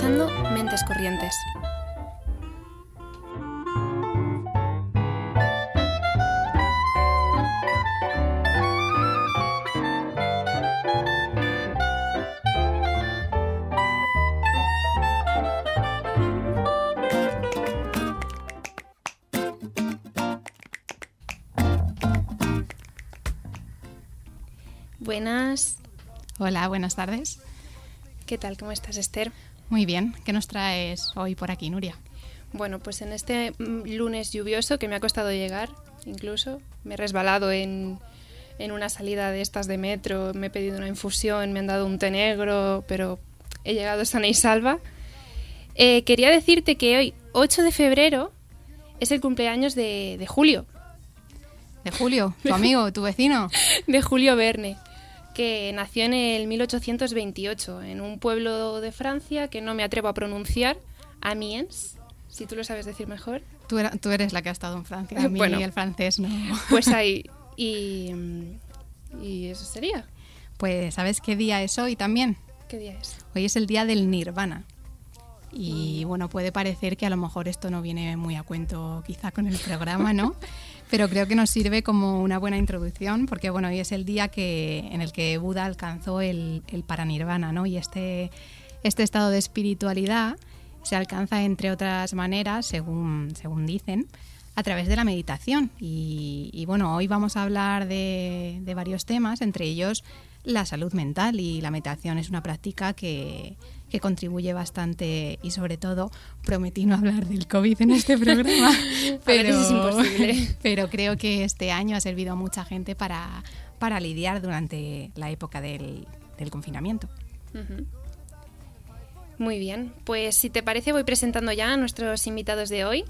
escuchando Mentes Corrientes. Buenas. Hola, buenas tardes. ¿Qué tal? ¿Cómo estás, Esther? Muy bien. ¿Qué nos traes hoy por aquí, Nuria? Bueno, pues en este lunes lluvioso que me ha costado llegar, incluso, me he resbalado en una salida de estas de metro, me he pedido una infusión, me han dado un té negro, pero he llegado sana y salva. Quería decirte que hoy, 8 de febrero, es el cumpleaños de Julio. ¿De Julio? ¿Tu amigo? ¿Tu vecino? De Julio Verne, que nació en el 1828 en un pueblo de Francia que no me atrevo a pronunciar, Amiens, si tú lo sabes decir mejor. Tú eres la que ha estado en Francia, a mí bueno, el francés no. Pues ahí, y eso sería. Pues ¿sabes qué día es hoy también? ¿Qué día es? Hoy es el día del Nirvana. Y bueno, puede parecer que a lo mejor esto no viene muy a cuento quizá con el programa, ¿no? Pero creo que nos sirve como una buena introducción porque bueno, hoy es el día en el que Buda alcanzó el paranirvana, ¿no? Y este estado de espiritualidad se alcanza, entre otras maneras, según dicen, a través de la meditación. Y bueno, hoy vamos a hablar de varios temas, entre ellos la salud mental, y la meditación es una práctica que contribuye bastante, y sobre todo prometí no hablar del COVID en este programa, pero es imposible. Pero creo que este año ha servido a mucha gente para lidiar durante la época del confinamiento. Uh-huh. Muy bien, pues si te parece voy presentando ya a nuestros invitados de hoy.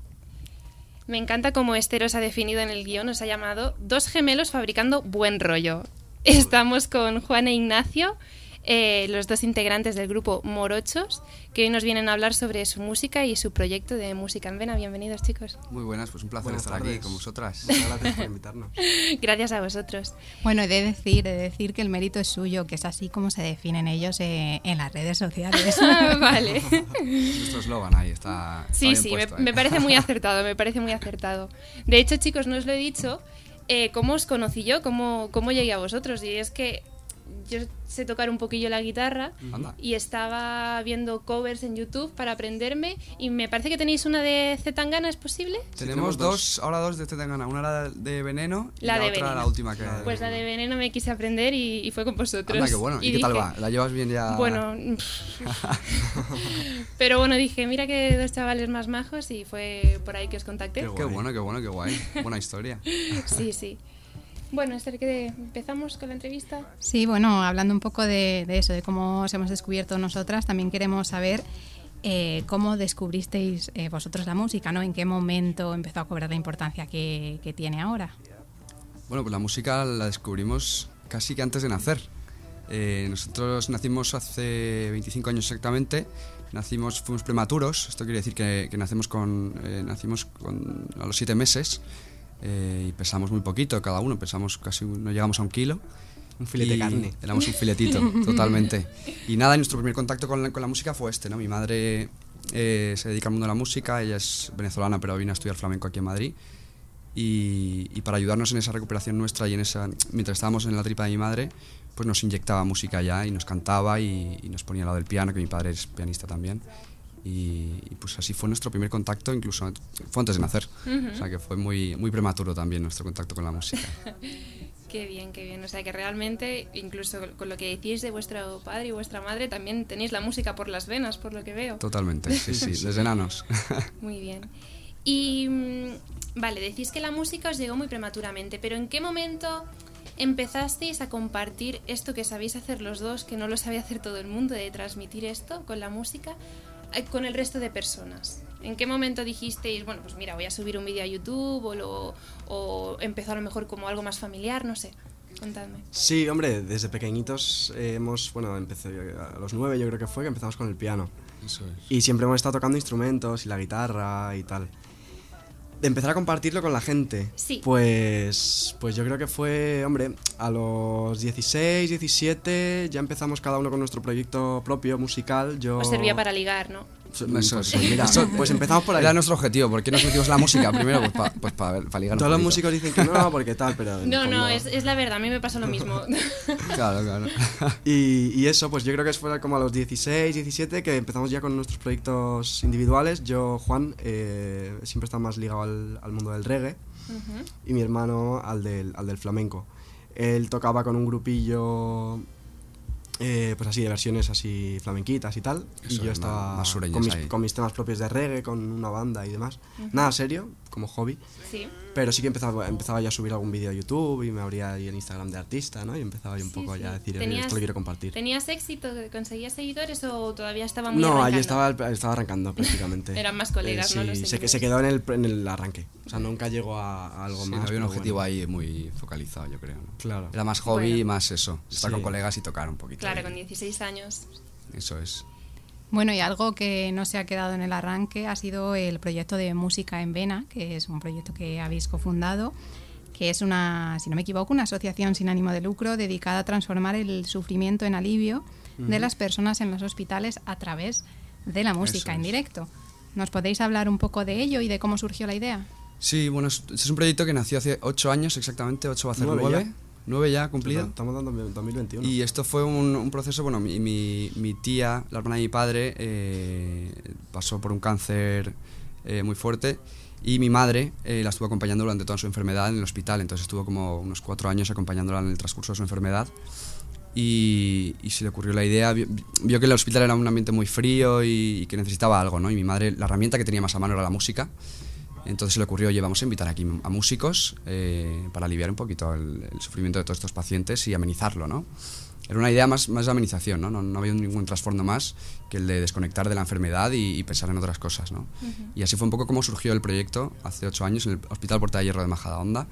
Me encanta cómo Esther os ha definido en el guión, os ha llamado dos gemelos fabricando buen rollo. Estamos con Juan e Ignacio, los dos integrantes del grupo Morochos, que hoy nos vienen a hablar sobre su música y su proyecto de música en Vena. Bienvenidos, chicos. Muy buenas, pues un placer estar aquí con vosotras. Gracias por invitarnos. Gracias a vosotros. Bueno, he de decir que el mérito es suyo, que es así como se definen ellos en las redes sociales. Vale. Nuestro eslogan ahí está. Sí, bien puesto, me parece muy acertado, De hecho, chicos, no os lo he dicho, cómo os conocí yo, cómo llegué a vosotros. Y es que yo sé tocar un poquillo la guitarra. Anda. Y estaba viendo covers en YouTube para aprenderme, y me parece que tenéis una de Zetangana, ¿es posible? Tenemos ahora dos de Zetangana, una era de Veneno y La de otra Veneno. la última que... Pues la de Veneno me quise aprender y fue con vosotros. Anda, qué bueno. ¿Y qué tal va? ¿La llevas bien ya? Bueno, pero bueno, dije, mira que dos chavales más majos, y fue por ahí que os contacté. Qué bueno, qué guay. Buena historia. Sí. Bueno, Esther, ¿qué empezamos con la entrevista? Sí, bueno, hablando un poco de eso, de cómo os hemos descubierto nosotras, también queremos saber cómo descubristeis vosotros la música, ¿no? ¿En qué momento empezó a cobrar la importancia que tiene ahora? Bueno, pues la música la descubrimos casi que antes de nacer. Nosotros nacimos hace 25 años exactamente. Fuimos prematuros. Esto quiere decir que nacimos a los 7 meses. Y pesamos muy poquito cada uno, no llegamos a 1 kilo. Un filete de carne. Éramos un filetito, totalmente. Y nada, nuestro primer contacto con la música fue ¿no? Mi madre se dedica al mundo de la música, ella es venezolana pero vino a estudiar flamenco aquí en Madrid. Y para ayudarnos en esa recuperación nuestra y mientras estábamos en la tripa de mi madre, pues nos inyectaba música ya y nos cantaba y nos ponía al lado del piano, que mi padre es pianista también. Y pues así fue nuestro primer contacto, incluso fue antes de nacer. Uh-huh. O sea que fue muy, muy prematuro también nuestro contacto con la música. Qué bien. O sea que realmente, incluso con lo que decís de vuestro padre y vuestra madre, también tenéis la música por las venas, por lo que veo. Totalmente, sí, desde enanos. Muy bien. Y vale, decís que la música os llegó muy prematuramente, pero ¿en qué momento empezasteis a compartir esto que sabéis hacer los dos, que no lo sabe hacer todo el mundo, de transmitir esto con la música con el resto de personas? ¿En qué momento dijisteis, bueno, pues mira, voy a subir un vídeo a YouTube, o empezó a lo mejor como algo más familiar, no sé? Contadme. Sí, hombre, desde pequeñitos empecé a los 9, yo creo que fue, que empezamos con el piano. Eso es. Y siempre hemos estado tocando instrumentos y la guitarra y tal. De empezar a compartirlo con la gente. Sí. Pues yo creo que fue, hombre, a los 16, 17 ya empezamos cada uno con nuestro proyecto propio musical. Os servía para ligar, ¿no? Eso, sí. Mira, pues empezamos por ahí. Era nuestro objetivo. ¿Por qué nos metimos en la música? Primero, pues para ligar un Todos los poquito. músicos dicen que no, porque tal, pero... en el No, fondo- es la verdad, a mí me pasó lo mismo. Claro. Y eso, pues yo creo que fue como a los 16, 17 que empezamos ya con nuestros proyectos individuales. Yo, Juan, siempre está más ligado al mundo del reggae y mi hermano al del flamenco. Él tocaba con un grupillo, pues así, de versiones así flamenquitas y tal. Eso y yo es, estaba más sureñas ahí. con mis temas propios de reggae, con una banda y demás. Nada serio, como hobby. Sí. Pero sí que empezaba ya a subir algún vídeo a YouTube y me abría ahí el Instagram de artista, ¿no? Y empezaba yo un poco ya a decir, esto lo quiero compartir. ¿Tenías éxito? ¿Conseguías seguidores o todavía estaba muy No, arrancando? allí estaba arrancando prácticamente. Eran más colegas, ¿no? Los Sí, seguidores. se quedó en el arranque. O sea, nunca llegó a algo Sí, más. no había un pero objetivo bueno. ahí muy focalizado, yo creo, ¿no? Claro. Era más hobby y Bueno. más eso. Estar Sí. con colegas y tocar un poquito. Claro, ahí. con 16 años. Eso es. Bueno, y algo que no se ha quedado en el arranque ha sido el proyecto de Música en Vena, que es un proyecto que habéis cofundado, que es una, si no me equivoco, una asociación sin ánimo de lucro dedicada a transformar el sufrimiento en alivio de las personas en los hospitales a través de la música Eso en es. directo. ¿Nos podéis hablar un poco de ello y de cómo surgió la idea? Sí, bueno, es un proyecto que nació hace 8 años exactamente, 8 va a ser 9 9. ya. 9 ya cumplido. Estamos dando 2021. Y esto fue un proceso, bueno, mi tía, la hermana de mi padre, pasó por un cáncer muy fuerte y mi madre la estuvo acompañando durante toda su enfermedad en el hospital, entonces estuvo como unos 4 años acompañándola en el transcurso de su enfermedad y se le ocurrió la idea, vio que el hospital era un ambiente muy frío y que necesitaba algo, ¿no? Y mi madre, la herramienta que tenía más a mano era la música. Entonces se le ocurrió, oye, vamos a invitar aquí a músicos para aliviar un poquito el sufrimiento de todos estos pacientes y amenizarlo, ¿no? Era una idea más de amenización, ¿no? No había ningún trasfondo más que el de desconectar de la enfermedad y pensar en otras cosas, ¿no? Y así fue un poco como surgió el proyecto hace 8 años en el Hospital Puerta de Hierro de Majadahonda.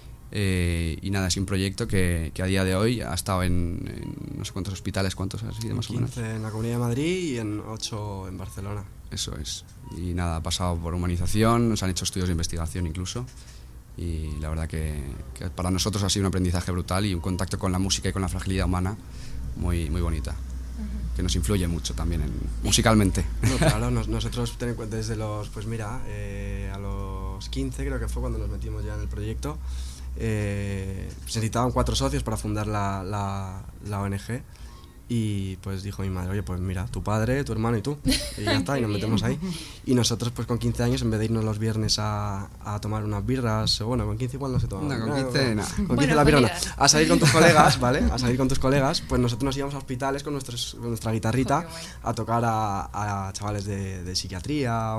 Y nada, es un proyecto que a día de hoy ha estado en no sé cuántos hospitales, ¿cuántos ha sido más o menos? 15 en la Comunidad de Madrid y en 8 en Barcelona. Eso es. Y nada, ha pasado por humanización, nos han hecho estudios de investigación incluso. Y la verdad que para nosotros ha sido un aprendizaje brutal y un contacto con la música y con la fragilidad humana muy bonita. Que nos influye mucho también musicalmente. No, claro, nosotros desde los, pues mira, a los 15 creo que fue cuando nos metimos ya en el proyecto, se necesitaban 4 socios para fundar la ONG. Y pues dijo mi madre, oye, pues mira, tu padre, tu hermano y tú. Y ya está, y nos metemos ahí. Y nosotros pues con 15 años, en vez de irnos los viernes a tomar unas birras, o bueno, con 15 igual no se tomaba. No, con 15 nada. Con 15 Bueno, la birra no. colegas. A salir con tus colegas, ¿vale? A salir con tus colegas, pues nosotros nos íbamos a hospitales con nuestra guitarrita Qué guay. a tocar a chavales de psiquiatría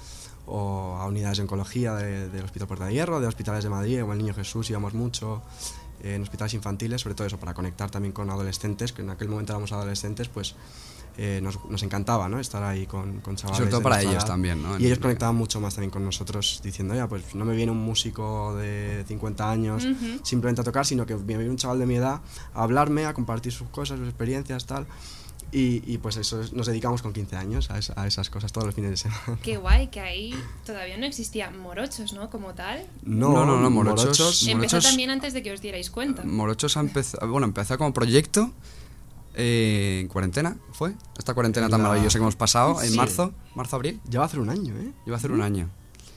o a unidades de oncología del Hospital Puerta de Hierro, de hospitales de Madrid, como el Niño Jesús íbamos mucho. En hospitales infantiles, sobre todo eso, para conectar también con adolescentes, que en aquel momento éramos adolescentes, pues nos encantaba, ¿no? Estar ahí con chavales. Sobre todo de para nuestra ellos edad. también, ¿no? Y ellos conectaban mucho más también con nosotros, diciendo, ya, pues no me viene un músico de 50 años simplemente a tocar, sino que me viene un chaval de mi edad a hablarme, a compartir sus cosas, sus experiencias, tal. Y pues eso, nos dedicamos con 15 años a esas cosas todos los fines de semana. Qué guay, que ahí todavía no existía Morochos, ¿no? Como tal. No, Morochos. Empezó también antes de que os dierais cuenta. Morochos empezó como proyecto en cuarentena, ¿fue? Esta cuarentena tan maravillosa que hemos pasado, en Sí. marzo-abril. Ya va a hacer un año, ¿eh? Iba a hacer un año.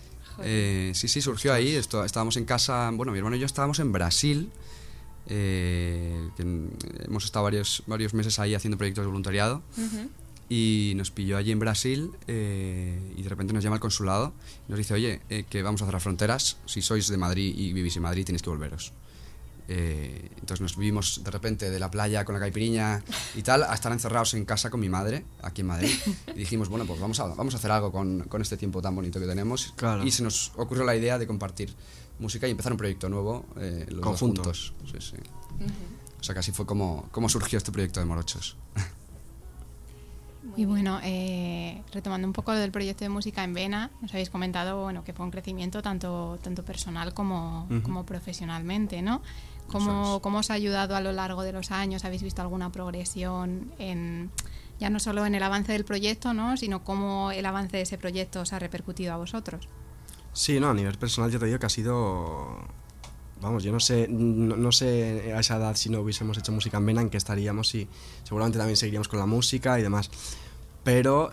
Sí, surgió ahí. Estábamos en casa. Bueno, mi hermano y yo estábamos en Brasil. Hemos estado varios meses ahí haciendo proyectos de voluntariado. Y nos pilló allí en Brasil. Y de repente nos llama el consulado. Y nos dice: oye, que vamos a cerrar fronteras. Si sois de Madrid y vivís en Madrid, tenéis que volveros. Entonces nos vimos de repente de la playa con la caipiriña y tal a estar encerrados en casa con mi madre aquí en Madrid y dijimos, bueno, pues vamos a hacer algo con este tiempo tan bonito que tenemos. Claro. Y se nos ocurrió la idea de compartir música y empezar un proyecto nuevo los dos Conjuntos. juntos. Sí. O sea que así fue como surgió este proyecto de Morochos. Y bueno, retomando un poco lo del proyecto de Música en Vena, nos habéis comentado, bueno, que fue un crecimiento tanto personal como profesionalmente, ¿no? ¿Cómo os ha ayudado a lo largo de los años? ¿Habéis visto alguna progresión ya no solo en el avance del proyecto, ¿no? Sino cómo el avance de ese proyecto os ha repercutido a vosotros? Sí, no, a nivel personal ya te digo que ha sido... Vamos, yo no sé a esa edad si no hubiésemos hecho música en vena en qué estaríamos y seguramente también seguiríamos con la música y demás. Pero,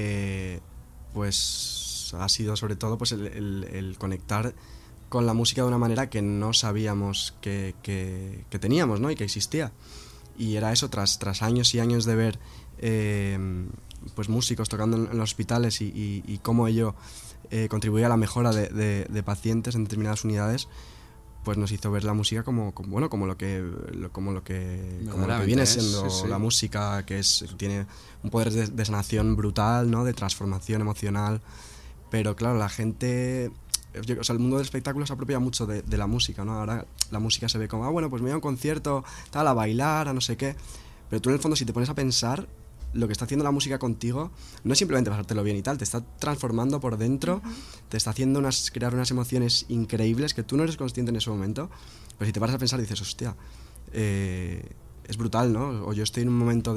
pues ha sido sobre todo pues el conectar con la música de una manera que no sabíamos que teníamos, ¿no? Y que existía. Y era eso, tras años y años de ver pues músicos tocando en los hospitales y cómo ello contribuía a la mejora de pacientes en determinadas unidades, pues nos hizo ver la música como lo que viene siendo la música, que tiene un poder de sanación brutal, ¿no? De transformación emocional. Pero claro, la gente, o sea, el mundo del espectáculo se apropia mucho de la música, ¿no? Ahora la música se ve como, bueno, pues me voy a un concierto, tal, a bailar, a no sé qué. Pero tú en el fondo, si te pones a pensar, lo que está haciendo la música contigo no es simplemente pasártelo bien y tal, te está transformando por dentro, te está haciendo crear unas emociones increíbles que tú no eres consciente en ese momento, pero si te paras a pensar dices, hostia, es brutal, ¿no? O yo estoy en un momento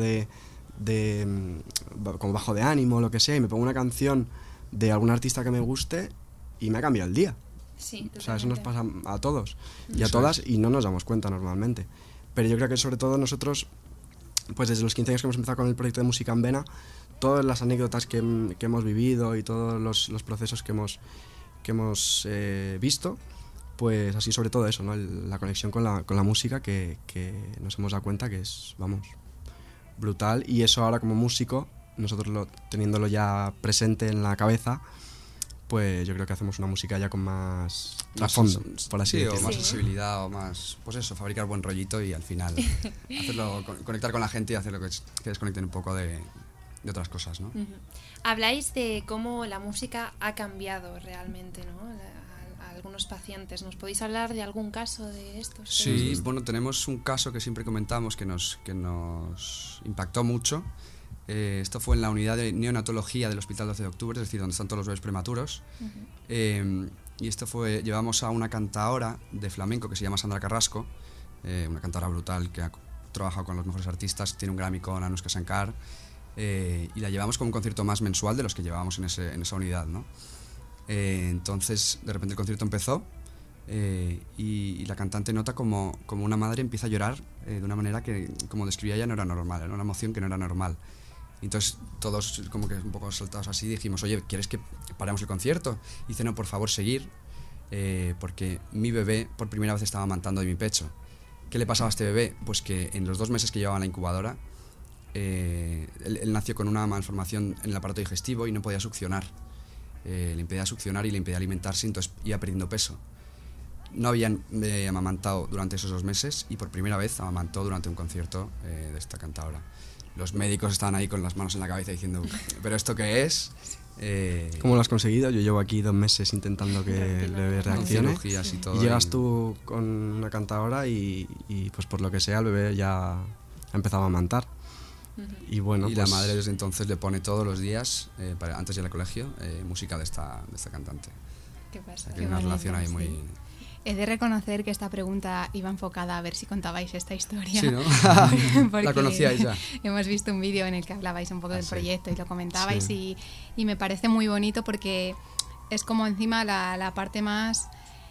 como bajo de ánimo o lo que sea y me pongo una canción de algún artista que me guste y me ha cambiado el día. Sí, totalmente. O sea, eso nos pasa a todos y a todas y no nos damos cuenta normalmente. Pero yo creo que sobre todo nosotros, pues desde los 15 años que hemos empezado con el proyecto de Música en Vena, todas las anécdotas que hemos vivido y todos los procesos que hemos visto, pues así sobre todo eso, ¿no? La conexión con la música que nos hemos dado cuenta que es, vamos, brutal. Y eso ahora como músico, nosotros teniéndolo ya presente en la cabeza, pues yo creo que hacemos una música ya con más trasfondo, por así decirlo. O más sensibilidad, o más, pues eso, fabricar buen rollito y al final conectar con la gente y hacer lo que desconecten un poco de otras cosas, ¿no? Habláis de cómo la música ha cambiado realmente, ¿no? A algunos pacientes. ¿Nos podéis hablar de algún caso de estos? Sí, bueno, tenemos un caso que siempre comentamos que nos impactó mucho. Esto fue en la unidad de neonatología del Hospital 12 de Octubre, es decir, donde están todos los bebés prematuros. Y esto llevamos a una cantaora de flamenco que se llama Sandra Carrasco, una cantaora brutal que ha trabajado con los mejores artistas, tiene un Grammy con Anushka Shankar, y la llevamos como un concierto más mensual de los que llevábamos en esa unidad, ¿no? Entonces, de repente el concierto empezó y la cantante nota como una madre empieza a llorar de una manera que, como describía ella, no era normal, era una emoción que no era normal. Entonces todos como que un poco saltados así dijimos, oye, ¿quieres que paremos el concierto? Y dice, no, por favor, seguir, porque mi bebé por primera vez estaba amamantando de mi pecho. ¿Qué le pasaba a este bebé? Pues que en los 2 meses que llevaba en la incubadora, él nació con una malformación en el aparato digestivo y no podía succionar. Le impedía succionar y le impedía alimentarse, entonces iba perdiendo peso. No habían amamantado durante esos 2 meses y por primera vez amamantó durante un concierto de esta cantaora. Los médicos estaban ahí con las manos en la cabeza diciendo, ¿pero esto qué es? ¿Cómo lo has conseguido? Yo llevo aquí 2 meses intentando que el bebé reaccione y, todo, y llegas tú con una cantaora y pues por lo que sea el bebé ya ha empezado a amamantar. Y bueno, la madre desde entonces le pone todos los días, antes de ir al colegio, música de esta cantante. ¿Qué pasa? O sea, que hay una relación ahí muy... He de reconocer que esta pregunta iba enfocada a ver si contabais esta historia. Sí, ¿no? La conocíais ya. Hemos visto un vídeo en el que hablabais un poco del proyecto y lo comentabais y me parece muy bonito porque es como encima la parte más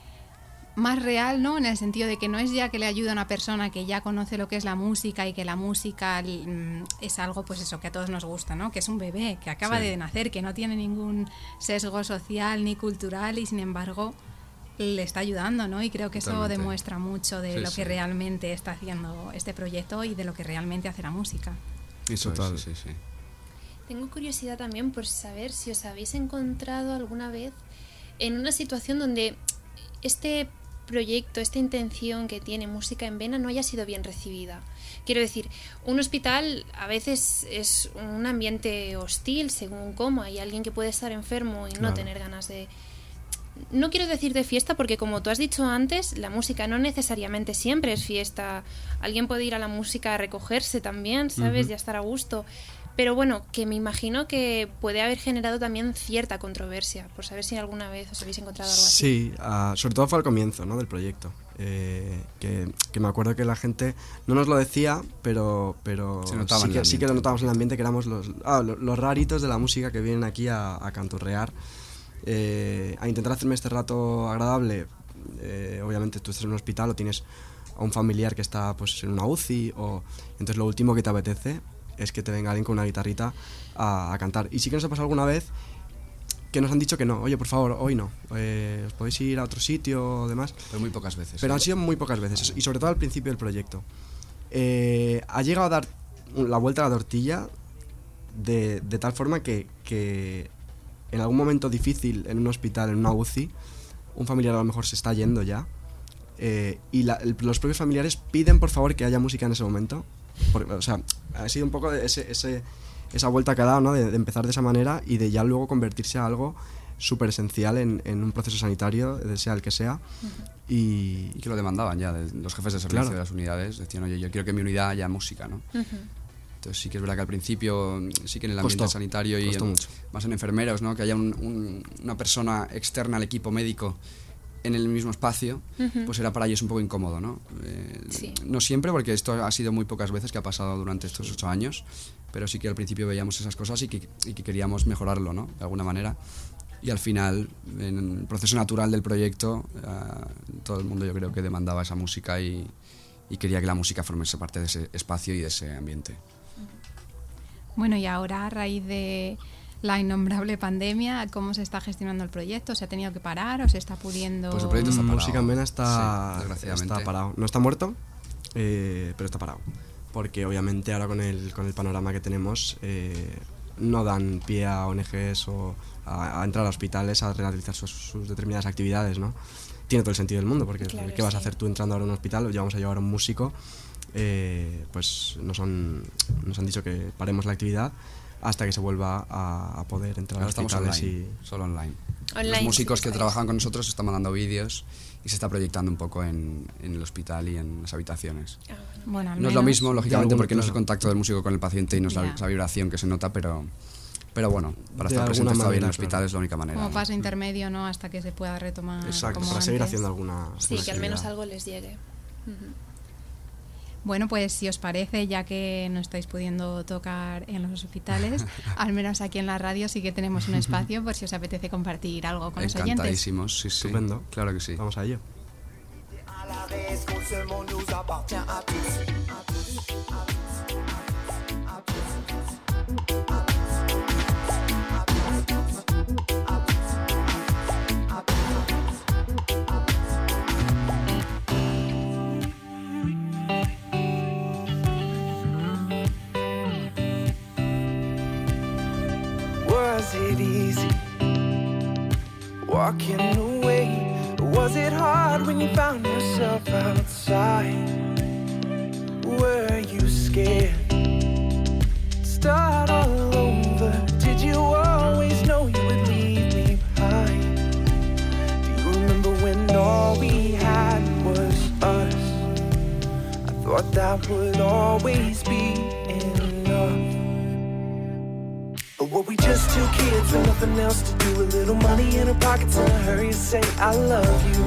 real, ¿no? En el sentido de que no es ya que le ayuda a una persona que ya conoce lo que es la música y que la música es algo, pues eso, que a todos nos gusta, ¿no? Que es un bebé que acaba de nacer, que no tiene ningún sesgo social ni cultural y sin embargo le está ayudando, ¿no? Y creo que eso demuestra mucho de lo que realmente está haciendo este proyecto y de lo que realmente hace la música. Eso total, sí. Tengo curiosidad también por saber si os habéis encontrado alguna vez en una situación donde este proyecto, esta intención que tiene Música en Vena no haya sido bien recibida. Quiero decir, un hospital a veces es un ambiente hostil según cómo hay alguien que puede estar enfermo y no tener ganas de... No quiero decir de fiesta porque como tú has dicho antes, la música no necesariamente siempre es fiesta. Alguien puede ir a la música a recogerse también, ¿sabes? Y a estar a gusto. Pero bueno, que me imagino que puede haber generado también cierta controversia, por saber si alguna vez os habéis encontrado algo así. Sí, sobre todo fue al comienzo, ¿no? Del proyecto. Que me acuerdo que la gente no nos lo decía, pero sí que lo notábamos en el ambiente, que éramos los raritos de la música que vienen aquí a canturrear. a intentar hacerme este rato agradable. Obviamente tú estás en un hospital o tienes a un familiar que está pues en una UCI, entonces lo último que te apetece es que te venga alguien con una guitarrita a cantar. Y sí que nos ha pasado alguna vez que nos han dicho que no, oye, por favor, hoy no, os podéis ir a otro sitio o demás. Pero muy pocas veces. Pero han sido muy pocas veces, y sobre todo al principio del proyecto. Ha llegado a dar la vuelta a la tortilla de tal forma que en algún momento difícil en un hospital, en una UCI, un familiar a lo mejor se está yendo ya, y los propios familiares piden por favor que haya música en ese momento. O sea, ha sido un poco esa vuelta que ha dado, ¿no? De empezar de esa manera y de ya luego convertirse a algo súper esencial en un proceso sanitario, sea el que sea. Y que lo demandaban ya, los jefes de servicio de las unidades decían, oye, yo quiero que en mi unidad haya música, ¿no? Entonces sí que es verdad que al principio, sí que en el ambiente sanitario y más en enfermeros, ¿no? Que haya una persona externa al equipo médico en el mismo espacio, pues era para ellos un poco incómodo, ¿no? No siempre, porque esto ha sido muy pocas veces que ha pasado durante estos 8 años, pero sí que al principio veíamos esas cosas y que queríamos mejorarlo, ¿no? De alguna manera. Y al final, en el proceso natural del proyecto, todo el mundo yo creo que demandaba esa música y quería que la música formase parte de ese espacio y de ese ambiente. Bueno, y ahora a raíz de la innombrable pandemia, ¿cómo se está gestionando el proyecto? ¿Se ha tenido que parar o se está pudiendo...? Pues el proyecto está parado. Música en Vena está parado. No está muerto, pero está parado. Porque obviamente ahora con el panorama que tenemos no dan pie a ONGs o a entrar a hospitales a realizar sus determinadas actividades, ¿no? Tiene todo el sentido del mundo, porque claro, ¿qué vas a hacer tú entrando ahora a un hospital? Ya vamos a llevar a un músico. Pues nos han dicho que paremos la actividad hasta que se vuelva a poder entrar a hospitales. Solo online. Los músicos que trabajan con nosotros están mandando vídeos y se está proyectando un poco en el hospital y en las habitaciones. Bueno, no es lo mismo, lógicamente, porque no es el contacto del músico con el paciente y no es la vibración que se nota, pero bueno, para estar presente todavía en el hospital es la única manera. Como paso intermedio, ¿no? Hasta que se pueda retomar. Exacto, como para antes. seguir haciendo alguna... Sí, que al menos algo les llegue. Bueno, pues si os parece, ya que no estáis pudiendo tocar en los hospitales, al menos aquí en la radio sí que tenemos un espacio por si os apetece compartir algo con los oyentes. Encantadísimos, sí. Estupendo. Claro que sí. Vamos a ello. Was it easy walking away? Or was it hard when you found yourself outside? Were you scared? Start all over. Did you always know you would leave me behind? Do you remember when all we had was us? I thought that would always be enough. But were we just two kids with nothing else to do? A little money in our pockets and a hurry to say I love you.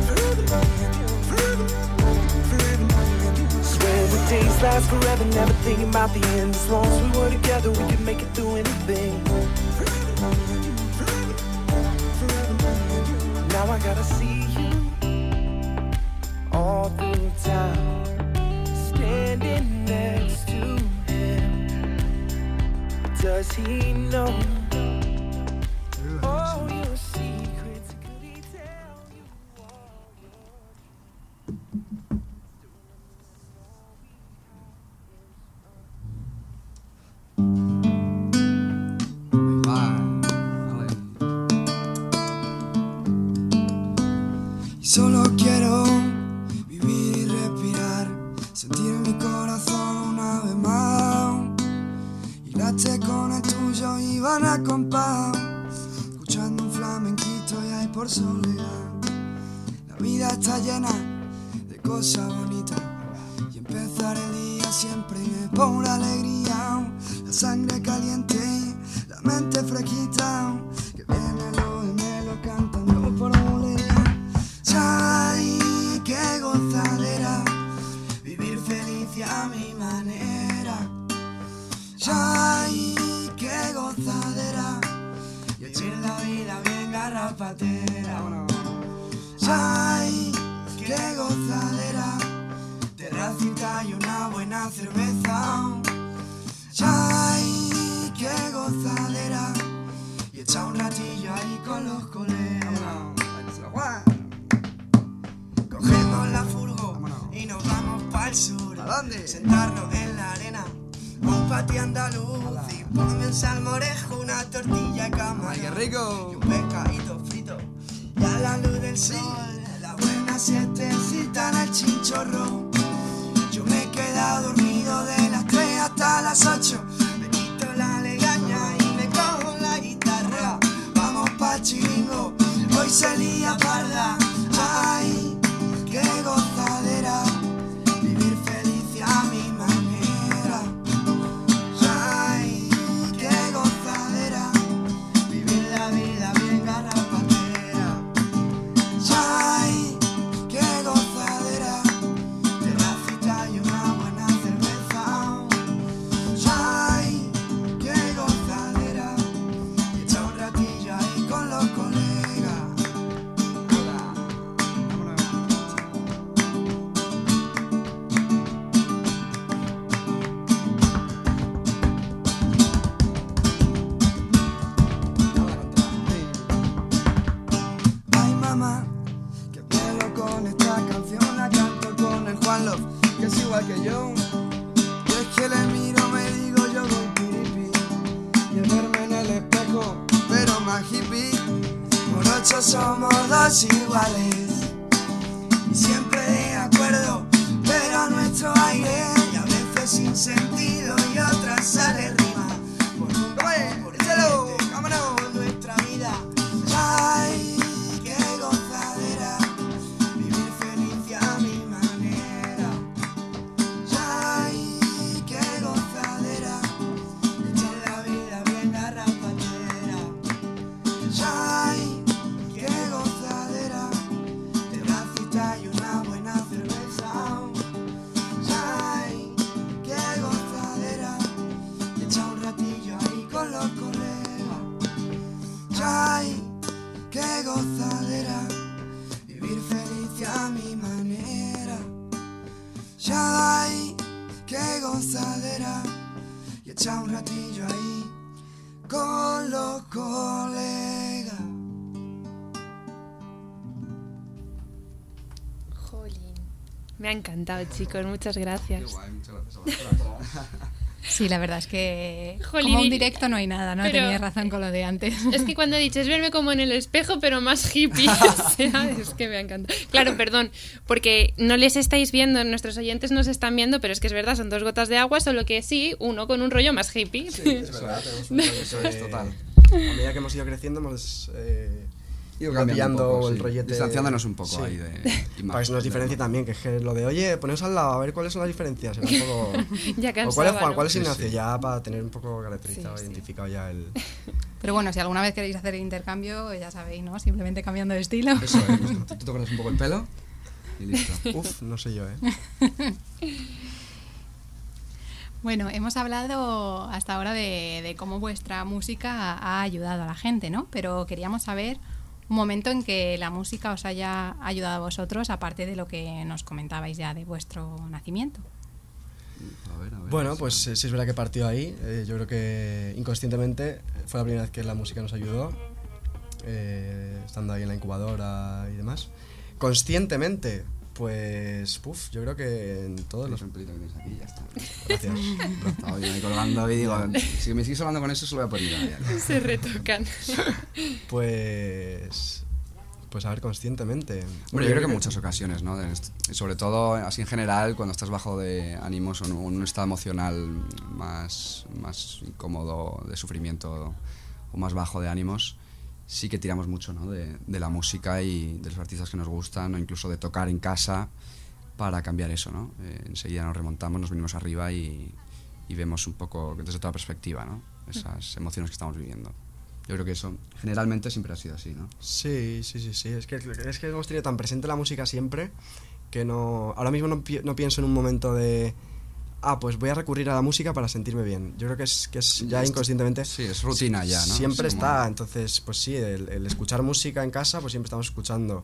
Swear the days last forever, never thinking about the end. As long as we were together, we could make it through anything. Now I gotta see you all through town, standing next to him. Does he know all your secrets? Could he tell you all Solo quiero vivir y respirar, sentir mi corazón una vez más. Hilaste con el tuyo y van a compás, escuchando un flamenquito y hay por solear. La vida está llena de cosas bonitas y empezar el día siempre es pura alegría. La sangre caliente, la mente fresquita, que viene lo y me lo cantando por bulería. Ay, qué gozadera, vivir feliz y a mi manera. Ay, qué gozadera, y vivir la vida bien garrapata. Ay, qué gozadera, terracita y una buena cerveza. Ay, qué gozadera, y echa un ratillo ahí con los colegas. Cogemos la furgo y nos vamos pa'l sur. ¿A dónde? Sentarnos en la arena, un patio andaluz. Y ponme un salmorejo, una tortilla de camarón. ¡Ay, qué rico! Y un pescadito frito, y a la luz del sol, la buena siestecita en el chinchorro. Yo me he quedado dormido de las 3 hasta las 8. Me quito la legaña y me cojo la guitarra. Vamos pa' Chiringo, hoy se lía parda. Ay, qué gozadera, vivir feliz a mi manera. Ay, qué gozadera, vivir la vida bien garrapatera. Ay, qué gozadera, terracita y una buena cerveza. Ay, qué gozadera, y echa un ratillo ahí con los colegas. Hola, vámonos. Ay, mamá, que pelo con esta canción, la canto con el Juan Love, que es igual que yo. Y es que le miro, me digo yo voy piripi, y el verme en el espejo, pero más hippie. Por 8 somos 2 iguales, y siempre de acuerdo, pero nuestro aire, y a veces sin sentido, y otras sale rima. Por un por vámonos, nuestra vida. Ay, qué gozadera, vivir feliz a mi manera. Ay, qué gozadera, echar la vida bien garrapatera. Ay, qué gozadera, terracita y una buena cerveza. Ay, qué gozadera, y echa un ratillo ahí con los colegas. Ay, qué gozadera, vivir feliz a mi manera. Ay, qué gozadera, y echa un ratillo ahí con los colegas. Jolín. Me ha encantado, chicos, muchas gracias. Qué guay, muchas gracias a vosotros. Sí, la verdad es que Jolín, como un directo no hay nada, ¿no? pero- Tenías razón con lo de antes. Es que cuando he dicho es verme como en el espejo, pero más hippie, o sea, es que me ha encantado. Claro, perdón, porque no les estáis viendo, nuestros oyentes nos están viendo, pero es que es verdad, son 2 gotas de agua, solo que sí, uno con un rollo más hippie. Sí, es verdad, tenemos un rollo Eso es total. A medida que hemos ido creciendo hemos Ido ido cambiando pillando un poco, el sí. rollete. Distanciándonos un poco Sí. ahí de imagen. Para que se nos diferencie también, que es que lo de, oye, poneos al lado, a ver cuáles son las diferencias. Era un poco... Ya o cansaba, cuál es Juan, ¿no? cuál es Sí, Ignacio, sí. ya para tener un poco caracterizado, Sí, sí. identificado ya el... Pero bueno, si alguna vez queréis hacer el intercambio, ya sabéis, ¿no? Simplemente cambiando de estilo. Eso es, tú te cortas un poco el pelo y listo. Uf, no sé yo, ¿eh? Bueno, hemos hablado hasta ahora de cómo vuestra música ha ayudado a la gente, ¿no? Pero queríamos saber un momento en que la música os haya ayudado a vosotros, aparte de lo que nos comentabais ya de vuestro nacimiento. A ver, Bueno, sí. pues sí es verdad que partió ahí. Yo creo que inconscientemente fue la primera vez que la música nos ayudó, estando ahí en la incubadora y demás. Conscientemente, pues, yo creo que en todos los... Un pelito que tienes aquí y ya está. Gracias. Estaba yo ahí colgando y digo, si me sigues hablando con eso, se lo voy a poner ya. Se retocan. Pues a ver, conscientemente. Bueno, yo creo que en muchas ocasiones, ¿no? Sobre todo, así en general, cuando estás bajo de ánimos o en un estado emocional más incómodo, de sufrimiento o más bajo de ánimos, sí que tiramos mucho, ¿no? de la música y de los artistas que nos gustan, o incluso de tocar en casa para cambiar eso, ¿no? Enseguida nos remontamos, nos venimos arriba y vemos un poco desde otra perspectiva, ¿no? Esas emociones que estamos viviendo. Yo creo que eso generalmente siempre ha sido así, ¿no? Sí. Es que hemos tenido tan presente la música siempre que no... Ahora mismo no pienso en un momento de... pues voy a recurrir a la música para sentirme bien. Yo creo que es ya inconscientemente. Sí, es rutina ya, ¿no? Siempre Es como- está, entonces, pues sí, el escuchar música en casa, pues siempre estamos escuchando,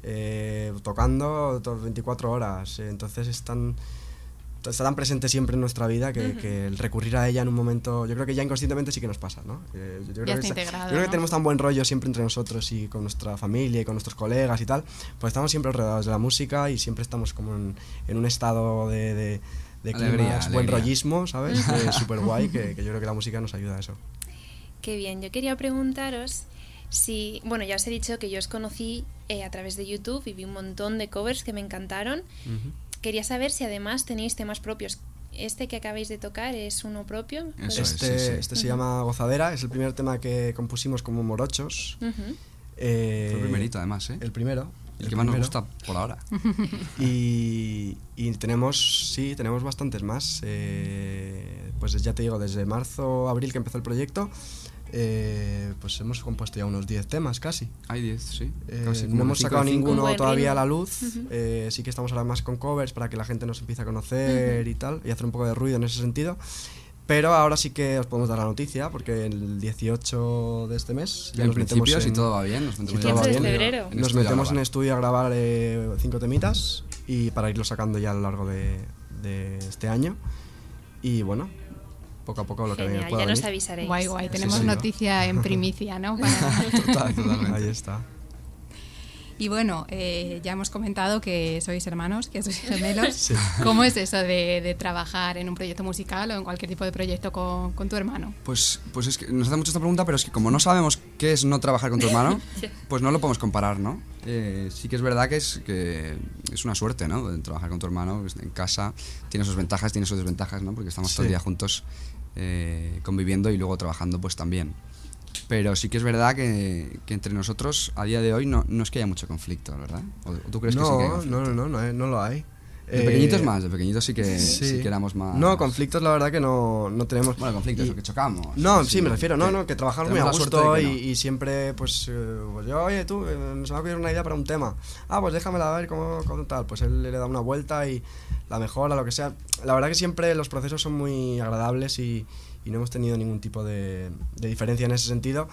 tocando 24 horas, entonces está tan presente siempre en nuestra vida que el recurrir a ella en un momento, yo creo que ya inconscientemente sí que nos pasa, ¿no? Yo creo Ya que está integrado, yo creo que ¿no? tenemos tan buen rollo siempre entre nosotros y con nuestra familia y con nuestros colegas y tal, pues estamos siempre rodeados de la música y siempre estamos como en un estado de Alegría, clima, buen alegría. rollismo, ¿sabes? Súper guay, que yo creo que la música nos ayuda a eso. Qué bien, yo quería preguntaros si, bueno, ya os he dicho que yo os conocí a través de YouTube y vi un montón de covers que me encantaron. Quería saber si además tenéis temas propios. ¿Este que acabáis de tocar es uno propio? Eso es. Este se llama Gozadera, es el primer tema que compusimos como morochos. Ujú. Fue el primerito, además, ¿eh? El primero. El que más nos primero. gusta por ahora. Y tenemos bastantes más. Pues ya te digo, desde marzo, abril que empezó el proyecto, pues hemos compuesto ya unos 10 temas casi. Hay 10, sí. Casi como No hemos 5 sacado de 5. ninguno Un buen todavía a la ritmo. luz. Sí que estamos ahora más con covers para que la gente nos empiece a conocer y tal, y hacer un poco de ruido en ese sentido. Pero ahora sí que os podemos dar la noticia, porque el 18 de este mes En principio, si todo va bien, nos si centramos todo va de bien, febrero. en nos estudio a metemos en grabar. estudio a grabar 5 temitas y para irlo sacando ya a lo largo de este año. Y bueno, poco a poco lo que Genial, pueda ya nos venir. avisaréis. Guay, tenemos sí, ¿no? noticia en primicia, ¿no? Para- Totalmente. Ahí está. Y bueno, ya hemos comentado que sois hermanos, que sois gemelos. Sí. ¿Cómo es eso de trabajar en un proyecto musical o en cualquier tipo de proyecto con tu hermano? Pues es que nos hace mucho esta pregunta, pero es que como no sabemos qué es no trabajar con tu hermano, pues no lo podemos comparar, ¿no? Sí que es verdad que es una suerte, ¿no? De trabajar con tu hermano en casa. Tiene sus ventajas, tiene sus desventajas, ¿no? Porque estamos todo el Sí. día juntos conviviendo y luego trabajando pues también. Pero sí que es verdad que entre nosotros a día de hoy no es que haya mucho conflicto, ¿verdad? ¿O tú crees que sí que hay conflicto? No lo hay. De pequeñitos más, de pequeñitos sí que éramos más... No, conflictos la verdad que no tenemos. Bueno, conflictos, Y- o que chocamos. No, sí, me refiero, que trabajamos muy a tenemos la suerte gusto de que no. y siempre, pues yo, oye, tú, nos va a ocurrir una idea para un tema. Pues déjamela ver cómo tal. Pues él le da una vuelta y la mejora, lo que sea. La verdad que siempre los procesos son muy agradables y no hemos tenido ningún tipo de diferencia en ese sentido.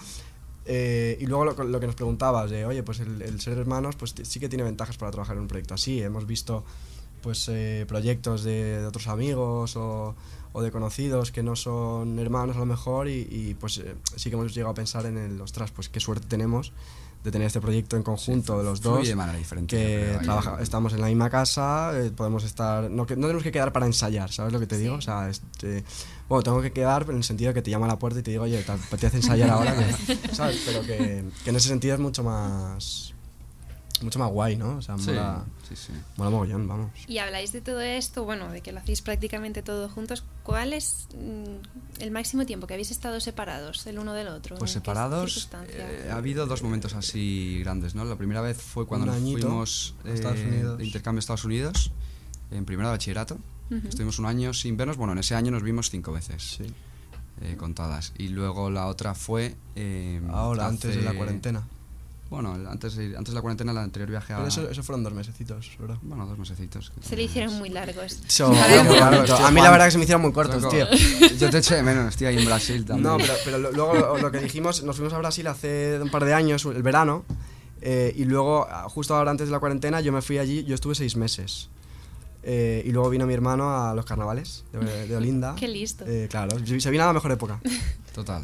Y luego lo que nos preguntabas de, oye, pues el ser hermanos, pues sí que tiene ventajas para trabajar en un proyecto así. Hemos visto pues proyectos de otros amigos o de conocidos que no son hermanos a lo mejor y pues sí que hemos llegado a pensar en ostras, pues qué suerte tenemos de tener este proyecto en conjunto de los Fluye dos, de manera diferente, que yo creo, ahí. estamos en la misma casa, podemos estar, no tenemos que quedar para ensayar, ¿sabes lo que te digo? O sea, bueno, tengo que quedar en el sentido que te llama a la puerta y te digo, oye, ¿te apetece ensayar ahora? ¿Sabes? Pero que en ese sentido es mucho más guay, ¿no? O sea, Sí, mola sí. mogollón, vamos. Y habláis de todo esto, bueno, de que lo hacéis prácticamente todo juntos. ¿Cuál es el máximo tiempo que habéis estado separados el uno del otro? Pues ¿En qué separados, circunstancia? ha habido dos momentos así grandes, ¿no? La primera vez fue cuando Un nos añito fuimos a Estados Unidos. de intercambio a Estados Unidos, en primero de bachillerato. Ujú. Estuvimos un año sin vernos, bueno, en ese año nos vimos 5 veces, Sí. contadas. Y luego la otra fue... Ahora, antes de la hace- cuarentena. Bueno, antes de la cuarentena, el anterior viaje a... Pero eso fueron 2 mesecitos, ¿verdad? Bueno, 2 mesecitos. Se le hicieron muy largos. A mí la verdad que se me hicieron muy cortos, tío. Yo te eché de menos, tío, ahí en Brasil también. No, pero luego lo que dijimos, nos fuimos a Brasil hace un par de años, el verano, y luego, justo ahora antes de la cuarentena, yo me fui allí, yo estuve 6 meses. Y luego vino mi hermano a los carnavales de Olinda. Qué listo. Claro, se vino a la mejor época. Total.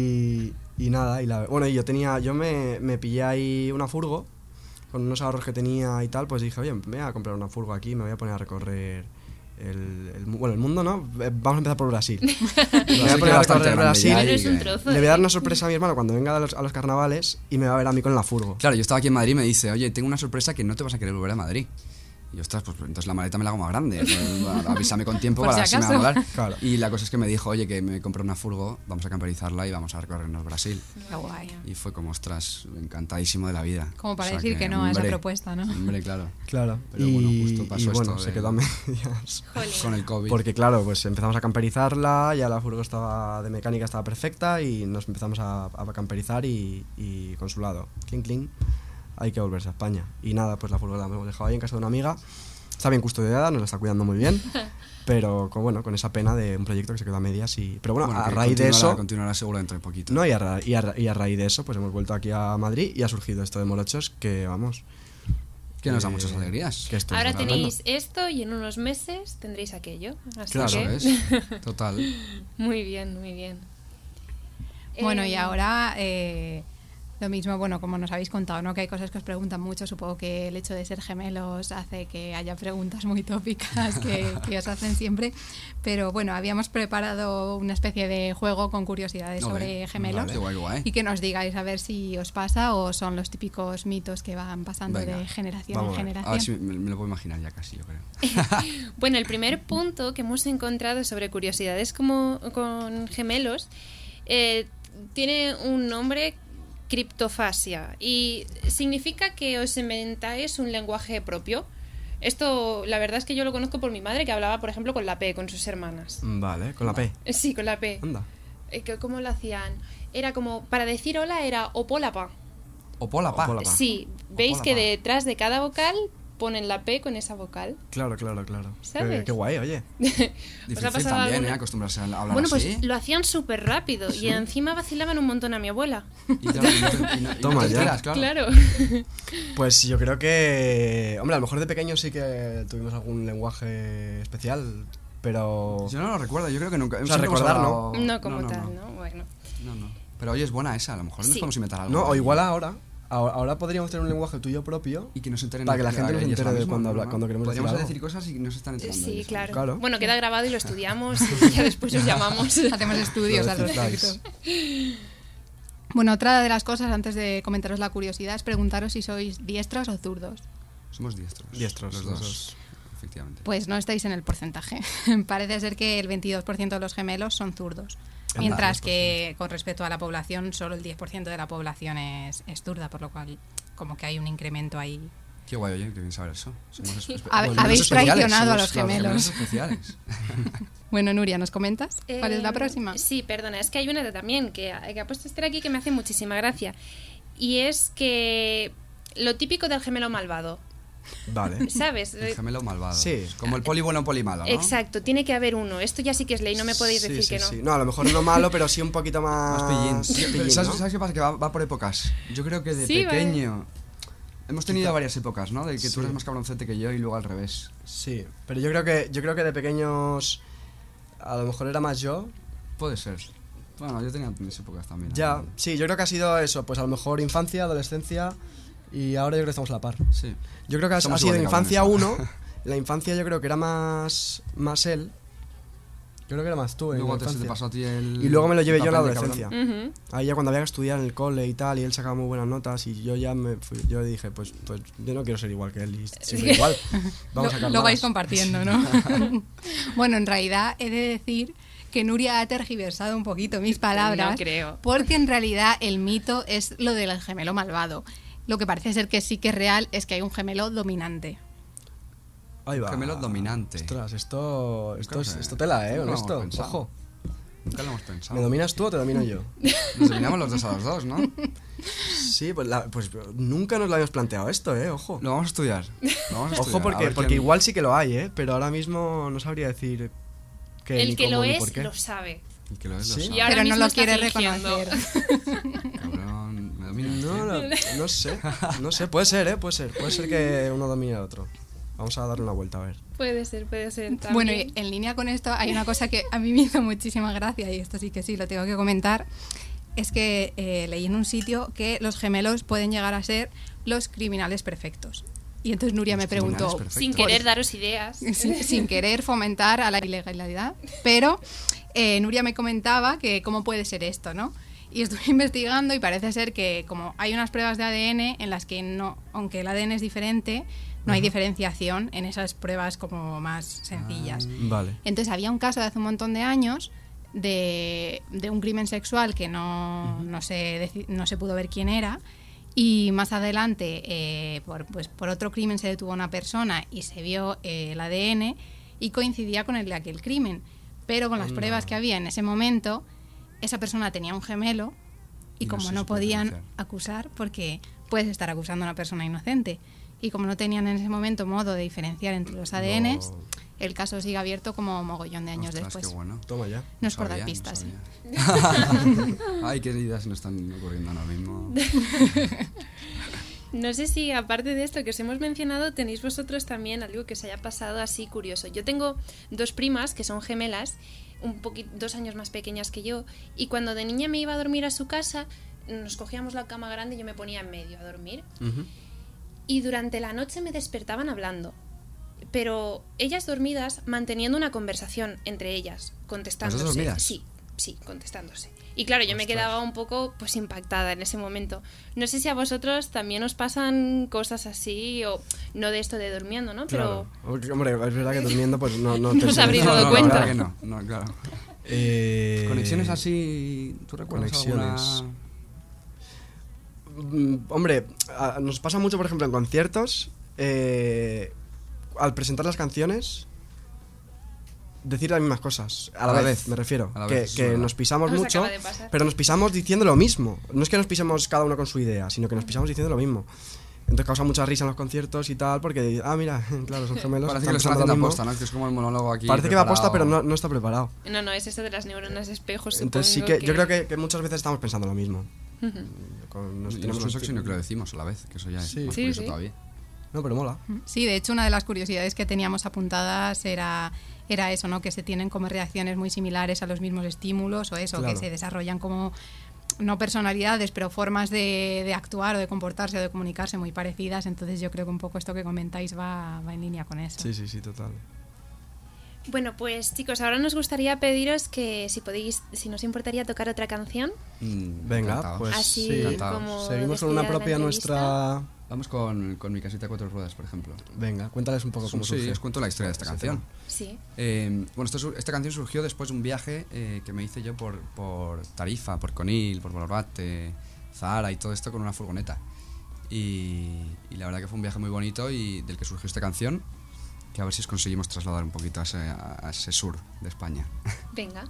Y nada, y yo me pillé ahí una furgo, con unos ahorros que tenía y tal, pues dije, oye, me voy a comprar una furgo aquí, me voy a poner a recorrer el mundo, ¿no? Vamos a empezar por Brasil. Me voy a poner a bastante recorrer grande Brasil. ya Pero y es un que- trozo. Le voy a dar una sorpresa a mi hermano cuando venga a los carnavales y me va a ver a mí con la furgo. Claro, yo estaba aquí en Madrid y me dice, oye, tengo una sorpresa que no te vas a querer volver a Madrid. Y ostras, pues entonces la maleta me la hago más grande. Pues, avísame con tiempo Por para si si me va a acaso. molar. Claro. Y la cosa es que me dijo, oye, que me compré una furgo, vamos a camperizarla y vamos a recorrernos Brasil. Qué guay. Y fue como, ostras, encantadísimo de la vida. Como para O sea decir que no a esa hombre, propuesta, ¿no? Hombre, claro. Claro. Pero bueno, justo pasó bueno, esto se de- quedó a medias. Jolín. Con el COVID. Porque claro, pues empezamos a camperizarla, ya la furgo estaba de mecánica estaba perfecta y nos empezamos a camperizar y con su lado, clink clink, hay que volverse a España. Y nada, pues la furgo la hemos dejado ahí en casa de una amiga Está bien custodiada, nos la está cuidando muy bien, pero con esa pena de un proyecto que se quedó a medias. Pero bueno, a que raíz de eso... Continuará seguro dentro de poquito. No, y a raíz de eso, pues hemos vuelto aquí a Madrid y ha surgido esto de Morochos, que vamos... Que nos da muchas alegrías. Que esto es Ahora estupendo. tenéis esto y en unos meses tendréis aquello. Así Claro, que... ¿Sabes? Total. Muy bien, muy bien. Bueno, y ahora lo mismo, bueno, como nos habéis contado, ¿no? Que hay cosas que os preguntan mucho. Supongo que el hecho de ser gemelos hace que haya preguntas muy tópicas que os hacen siempre. Pero bueno, habíamos preparado una especie de juego con curiosidades sobre gemelos. Vale, guay, guay. Y que nos digáis a ver si os pasa o son los típicos mitos que van pasando Venga, de generación vamos en a ver. A ver generación. si me lo puedo imaginar ya casi, yo creo. Bueno, el primer punto que hemos encontrado sobre curiosidades como con gemelos tiene un nombre, criptofasia, y significa que os inventáis un lenguaje propio. Esto, la verdad es que yo lo conozco por mi madre, que hablaba, por ejemplo, con la P, con sus hermanas. Vale, con la P. Sí, con la P. Anda. ¿Cómo lo hacían? Era como, para decir hola era opólapa. Opólapa. Opólapa. Sí, veis Opólapa. que detrás de cada vocal ponen la P con esa vocal. Claro. ¿Sabes? Qué guay, oye. ¿Os ha Difícil pasado también, alguna? acostumbrarse a hablar Bueno, así. pues lo hacían súper rápido y encima vacilaban un montón a mi abuela. Toma, te ya. enteras, claro. Claro. Pues yo creo que... Hombre, a lo mejor de pequeño sí que tuvimos algún lenguaje especial, pero... Yo no lo recuerdo, yo creo que nunca. O sea, siempre hemos recordar, hablado- No como tal, ¿no? Bueno. No. Pero oye, es buena esa, a lo mejor nos Sí. podemos inventar algo. No, o igual ahora podríamos tener un lenguaje tuyo propio. Y que nos enteren Para que la a gente nos ellos entere ahora de mismo, cuando ¿no? cuando queremos Podríamos decir algo. decir cosas y nos están enterando. Sí, ellos, claro. Claro. Bueno, queda grabado y lo estudiamos y ya después os llamamos. Hacemos estudios Lo al descifráis. respecto. Bueno, otra de las cosas, antes de comentaros la curiosidad, es preguntaros si sois diestros o zurdos. Somos diestros. Diestros, los los dos. dos. Efectivamente. Pues no estáis en el porcentaje. Parece ser que el 22% de los gemelos son zurdos. Anda, Mientras 10%. que con respecto a la población, solo el 10% de la población es zurda, por lo cual como que hay un incremento ahí. Qué guay, oye, qué bien saber eso. Somos Habéis especiales, traicionado a somos los gemelos. especiales. Bueno, Nuria, ¿nos comentas? ¿Cuál es la próxima? Sí, perdona, es que hay una también que ha puesto Esther aquí que me hace muchísima gracia. Y es que lo típico del gemelo malvado, Vale. ¿sabes? El gemelo malvado. Sí. Como el poli bueno, poli malo, ¿no? Exacto, tiene que haber uno. Esto ya sí que es ley, no me podéis Sí, decir sí, que no. sí. No, a lo mejor no malo, pero sí un poquito Más más... pillín. pillín, ¿Sabes, ¿no? ¿Sabes qué pasa? Que va por épocas. Yo creo que de Sí, va. pequeño... Hemos tenido varias épocas, ¿no? De que Sí. tú eres más cabroncete que yo y luego al revés. Sí, pero yo creo que de pequeños a lo mejor era más yo. Puede ser. Bueno, yo tenía mis épocas también. Ya, ¿no? sí, yo creo que ha sido eso, pues a lo mejor infancia, adolescencia y ahora yo creo que estamos a la par. Sí. Yo creo que ha Somos sido igual de infancia cabrones. uno, la infancia yo creo que era más él. Yo creo que era más tú en Luego la se te infancia. pasó a ti el... Y luego me lo llevé el yo en la papel de adolescencia. cabrón. Ujú. Ahí ya cuando había que estudiar en el cole y tal, y él sacaba muy buenas notas, y yo ya yo dije, pues yo no quiero ser igual que él, y siempre igual. Vamos a sacar Lo vais malas. compartiendo, ¿no? Bueno, en realidad he de decir que Nuria ha tergiversado un poquito mis palabras. No creo. Porque en realidad el mito es lo del gemelo malvado. Lo que parece ser que sí que es real es que hay un gemelo dominante. Ahí va. Gemelo dominante. Ostras, esto Nunca sé. esto tela, Nunca con lo esto. hemos pensado. Ojo. Nunca lo hemos pensado. ¿Me dominas tú o te domino yo? Nos dominamos los dos a los dos, ¿no? Sí, pues nunca nos lo habíamos planteado esto, ojo. Lo vamos a estudiar. Lo vamos a Ojo estudiar. A ver porque quién- igual sí que lo hay, pero ahora mismo no sabría decir qué, El ni que cómo, lo ni es, por qué. lo sabe. El que lo es, lo Sí. sabe. Y ahora Pero no mismo lo está quiere fingiendo. reconocer. Cabrón, me dominas. No sé, puede ser, puede ser que uno domine al otro. Vamos a darle una vuelta a ver. Puede ser también. Bueno, y en línea con esto hay una cosa que a mí me hizo muchísima gracia, y esto sí lo tengo que comentar, es que leí en un sitio que los gemelos pueden llegar a ser los criminales perfectos. Y entonces Nuria Los me preguntó, criminales perfectos. Sin querer daros ideas. sin querer fomentar a la ilegalidad, pero Nuria me comentaba que cómo puede ser esto, ¿no? Y estuve investigando y parece ser que como hay unas pruebas de ADN en las que no, aunque el ADN es diferente, no hay diferenciación en esas pruebas como más sencillas. Vale. Entonces había un caso de hace un montón de años de un crimen sexual que no se pudo ver quién era, y más adelante por otro crimen se detuvo a una persona y se vio el ADN y coincidía con el de aquel crimen, pero con las pruebas que había en ese momento esa persona tenía un gemelo y Y no como se no supo podían diferenciar. acusar porque puedes estar acusando a una persona inocente. Y como no tenían en ese momento modo de diferenciar entre los ADNs, el caso sigue abierto como mogollón de años después. Qué bueno. Toma ya. No es por dar pistas. Ay, qué ideas me están ocurriendo ahora mismo. No sé si aparte de esto que os hemos mencionado tenéis vosotros también algo que os haya pasado así curioso. Yo tengo 2 primas que son gemelas, 2 años más pequeñas que yo, y cuando de niña me iba a dormir a su casa, nos cogíamos la cama grande y yo me ponía en medio a dormir. Y durante la noche me despertaban hablando, pero ellas dormidas manteniendo una conversación entre ellas, contestándose. ¿Las dos dormidas? Sí, contestándose. Y claro, yo me quedaba un poco pues impactada en ese momento. No sé si a vosotros también os pasan cosas así, o no de esto de durmiendo, ¿no? Pero Claro. Hombre, es verdad que durmiendo pues no No te os habréis sientes- dado cuenta. Claro que no, claro. Conexiones así, ¿tú recuerdas Conexiones. alguna? Hombre, nos pasa mucho, por ejemplo, en conciertos, al presentar las canciones, decir las mismas cosas a la vez, me refiero. A la que vez, que es verdad. nos pisamos Os mucho, acaba de pasar. pero nos pisamos diciendo lo mismo. No es que nos pisemos cada uno con su idea, sino que nos pisamos diciendo lo mismo. Entonces causa mucha risa en los conciertos y tal, porque, mira, claro, son gemelos. Parece que están lo están pensando haciendo lo mismo. aposta, ¿no? Que es como el monólogo aquí. Parece que va preparado. aposta, pero no está preparado. no, es eso de las neuronas espejos. Entonces sí supongo que yo creo que muchas veces estamos pensando lo mismo. No Tenemos es un sexo, sino que lo decimos a la vez, que eso ya es Sí. más Sí, curioso sí. todavía. No, pero mola. Sí, de hecho, una de las curiosidades que teníamos apuntadas era eso, ¿no? Que se tienen como reacciones muy similares a los mismos estímulos, o eso, Claro. que se desarrollan como, no personalidades, pero formas de actuar o de comportarse o de comunicarse muy parecidas. Entonces yo creo que un poco esto que comentáis va en línea con eso. Sí, total. Bueno, pues chicos, ahora nos gustaría pediros que si nos importaría tocar otra canción. Venga, Encantados. pues Así sí. como Seguimos con despedida una de la propia entrevista. nuestra... Vamos con mi casita de 4 ruedas, por ejemplo. Venga, cuéntales un poco cómo Sí, surge. os cuento la historia de esta ese canción. tema. Sí. Bueno, esta canción surgió después de un viaje que me hice yo por Tarifa, por Conil, por Barbate, Zahara y todo esto con una furgoneta. Y la verdad que fue un viaje muy bonito y del que surgió esta canción, que a ver si os conseguimos trasladar un poquito a ese sur de España. Venga.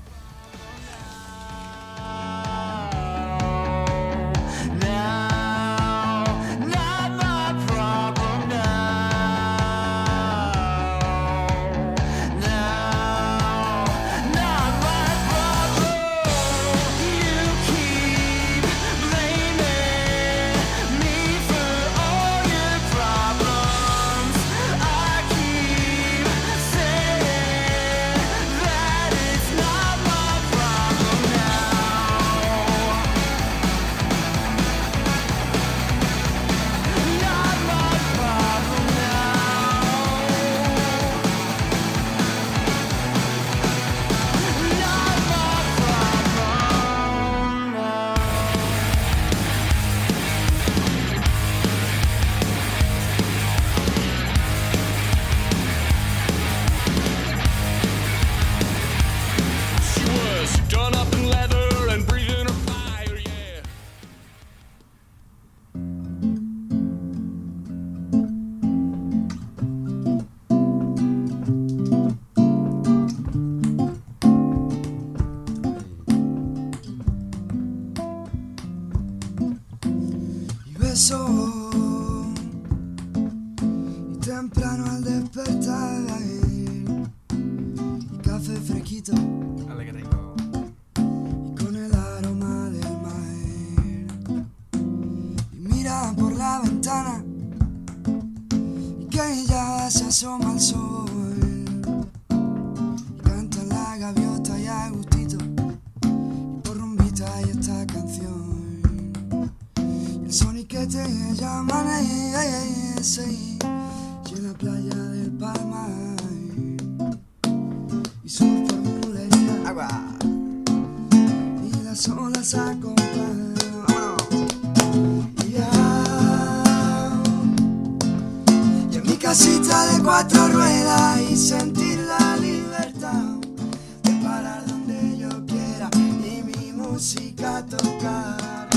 Y beso y temprano al despertar y café fresquito Dale, qué rico. y con el aroma del mar y mira por la ventana y que ya se asoma el sol y canta la gaviota y a gustito y por rumbita y esta canción. El Sonic que te llaman sí, y en la playa del Palmar y surf por mulería agua y las olas acompañan. Y en mi casita de 4 ruedas y sentir la libertad de parar donde yo quiera y mi música tocar.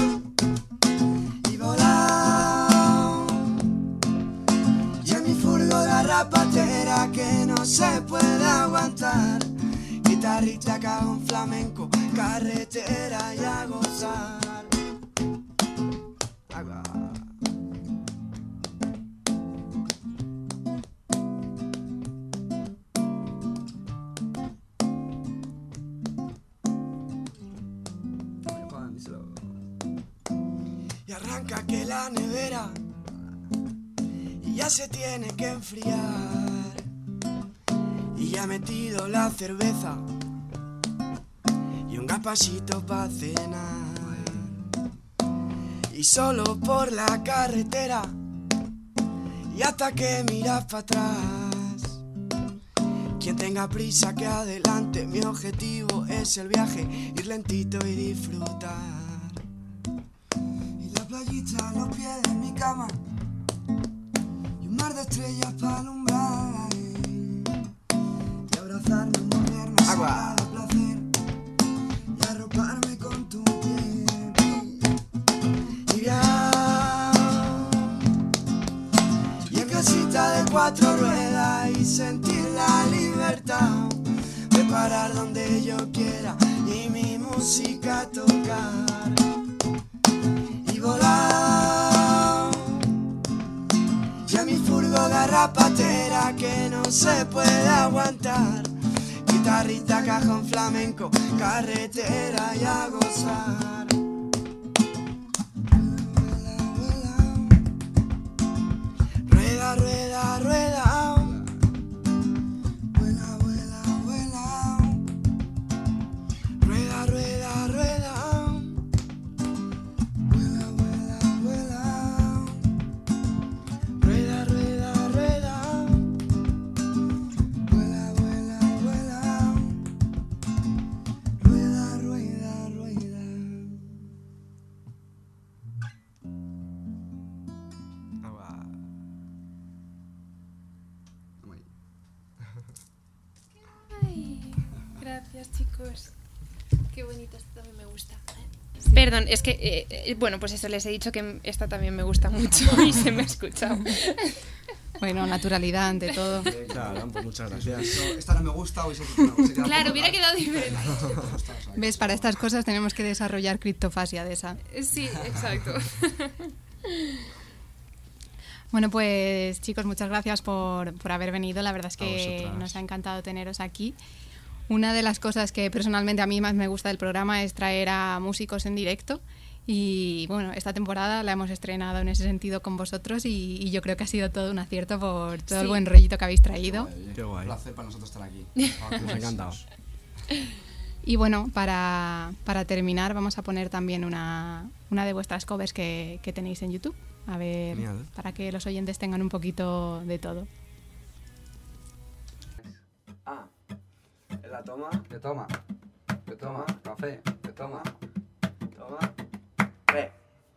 Y en mi furgo de rapatera que no se puede aguantar, guitarrita, cajón flamenco, carretera y a gozar. Agua. blanca que la nevera y ya se tiene que enfriar. Y ya he metido la cerveza y un gazpachito para cenar. Y solo por la carretera y hasta que miras para atrás. Quien tenga prisa que adelante, mi objetivo es el viaje, ir lentito y disfrutar. Y la playita a los pies de mi cama y un mar de estrellas para alumbrar. Y abrazarme, movernos a cada placer y arroparme con tu piel. Y ya, y en casita de 4 ruedas y sentir la libertad de parar donde yo quiera y mi música tocar. Y volar, ya mi furgo garrapatera que no se puede aguantar. Guitarrita, cajón flamenco, carretera y a gozar. Rueda, rueda, rueda. Vuela, vuela, vuela. Rueda, rueda, rueda. Vuela, vuela, vuela. Rueda, rueda, rueda. Vuela, vuela, vuela. Rueda, rueda, rueda. Ay, gracias, chicos. Qué bonita, esta también me gusta. Perdón, es que, bueno, pues eso, les he dicho que esta también me gusta mucho y se me ha escuchado. Bueno, naturalidad ante todo. Claro, pues muchas gracias. Esta no me gusta, hoy se queda Claro, hubiera quedado diferente. ¿Ves? Para estas cosas tenemos que desarrollar criptofasia de esa. Sí, exacto. Bueno, pues chicos, muchas gracias por haber venido. La verdad es A que vosotras. nos ha encantado teneros aquí. Una de las cosas que personalmente a mí más me gusta del programa es traer a músicos en directo. Y bueno, esta temporada la hemos estrenado en ese sentido con vosotros y yo creo que ha sido todo un acierto por todo el Sí. buen rollito que habéis traído. Qué guay. Un placer para nosotros estar aquí. Nos ha encantado. Y bueno, para terminar vamos a poner también una de vuestras covers que tenéis en YouTube. A ver, Genial. para que los oyentes tengan un poquito de todo. Ah, en la toma, Te toma, café, te toma. toma, re.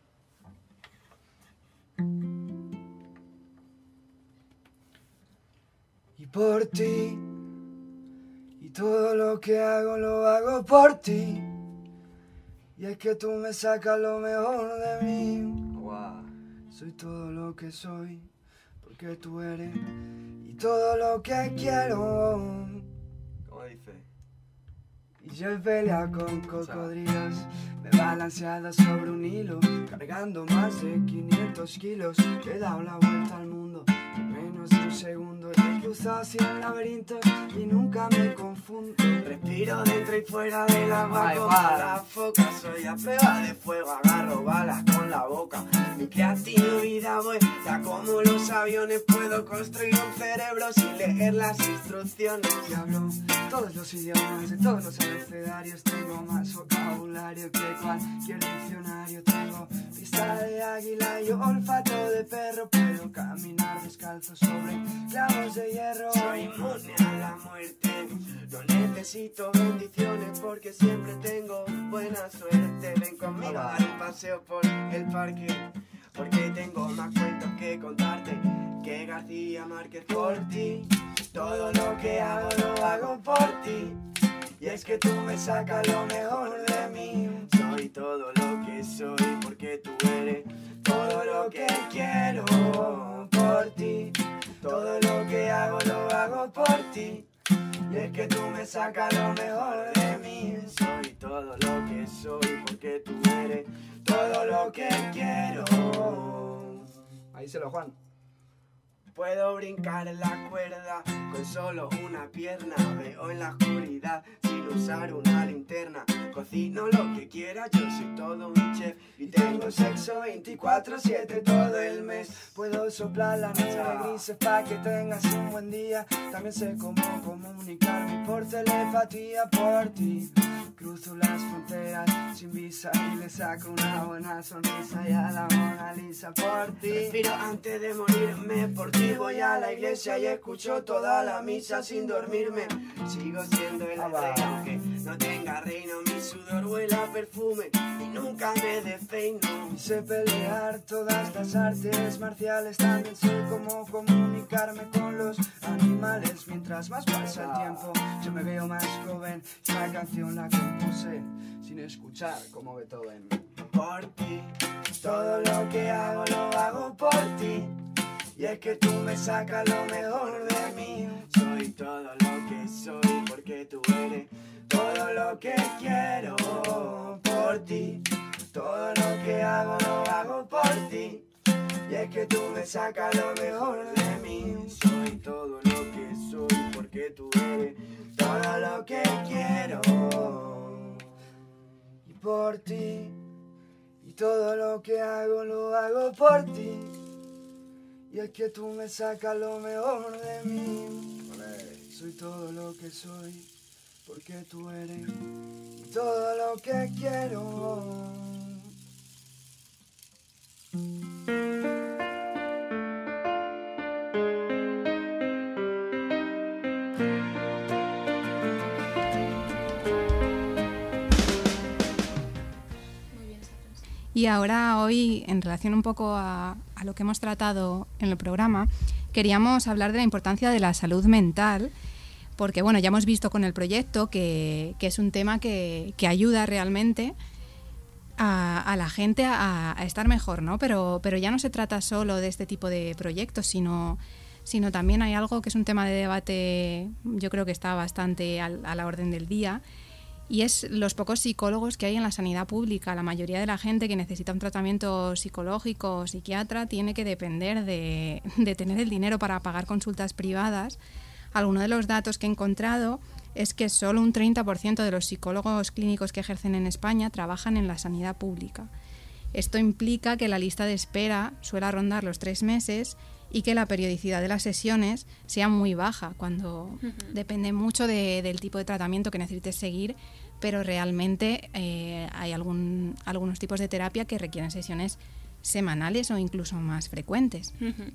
Y por ti, y todo lo que hago lo hago por ti. Y es que tú me sacas lo mejor de mí. Soy todo lo que soy, porque tú eres, y todo lo que quiero. ¿Cómo dice? Y yo he peleado con cocodrilos, me he balanceado sobre un hilo, cargando más de 500 kilos. He dado la vuelta al mundo en menos de un segundo. He cruzado 100 laberintos y nunca me confundo. Respiro dentro y fuera del agua como la foca. Soy a prueba de fuego, agarro balas con la boca. Mi creatividad vuela como los aviones. Puedo construir un cerebro sin leer las instrucciones. Y hablo todos los idiomas de todos los abecedarios. Tengo más vocabulario que cualquier diccionario. Tengo vista de águila y olfato de perro. Puedo caminar descalzo sobre clavos de hierro. Soy inmune a la muerte. No necesito bendiciones porque siempre tengo buena suerte. Ven conmigo a dar un paseo por el parque, porque tengo más cuentos que contarte que García Márquez por ti. Todo lo que hago lo hago por ti. Y es que tú me sacas lo mejor de mí. Soy todo lo que soy porque tú eres todo lo que quiero por ti. Todo lo que hago lo hago por ti. Y es que tú me sacas lo mejor de mí. Soy todo lo que soy porque tú eres todo lo que quiero. Ahí se lo, Juan. Puedo brincar en la cuerda con solo una pierna. Veo en la oscuridad sin usar una linterna. Cocino lo que quiera, yo soy todo un chef. Y tengo sexo 24/7 todo el mes. Puedo soplar la nube grises pa' que tengas un buen día. También sé cómo comunicarme por telepatía por ti. Cruzo las fronteras sin visa y le saco una buena sonrisa y a la Mona Lisa por ti. Respiro antes de morirme por ti. Voy a la iglesia y escucho toda la misa sin dormirme. Sigo siendo el rey aunque no tenga reino. Mi sudor huele a perfume y nunca me despeino. Sé pelear todas las artes marciales. También sé cómo comunicarme con los animales. Mientras más pasa el tiempo yo me veo más joven. Esta canción la compuse sin escuchar como Beethoven. Por ti, todo lo que hago lo hago por ti. Y es que tú me sacas lo mejor de mí. Soy todo lo que soy porque tú eres todo lo que quiero por ti. Todo lo que hago lo hago por ti. Y es que tú me sacas lo mejor de mí. Soy todo lo que soy porque tú eres todo lo que quiero. Y por ti. Y todo lo que hago lo hago por ti. Y es que tú me sacas lo mejor de mí. Soy todo lo que soy porque tú eres todo lo que quiero. Y ahora hoy, en relación un poco a lo que hemos tratado en el programa, queríamos hablar de la importancia de la salud mental, porque bueno, ya hemos visto con el proyecto que es un tema que ayuda realmente a la gente a estar mejor, ¿no? Pero ya no se trata solo de este tipo de proyectos, sino también hay algo que es un tema de debate, yo creo que está bastante a la orden del día, y es los pocos psicólogos que hay en la sanidad pública. La mayoría de la gente que necesita un tratamiento psicológico o psiquiatra tiene que depender de tener el dinero para pagar consultas privadas. Algunos de los datos que he encontrado es que solo un 30% de los psicólogos clínicos que ejercen en España trabajan en la sanidad pública. Esto implica que la lista de espera suele rondar los 3 meses y que la periodicidad de las sesiones sea muy baja, cuando depende mucho del tipo de tratamiento que necesites seguir, pero realmente hay algunos tipos de terapia que requieren sesiones semanales o incluso más frecuentes.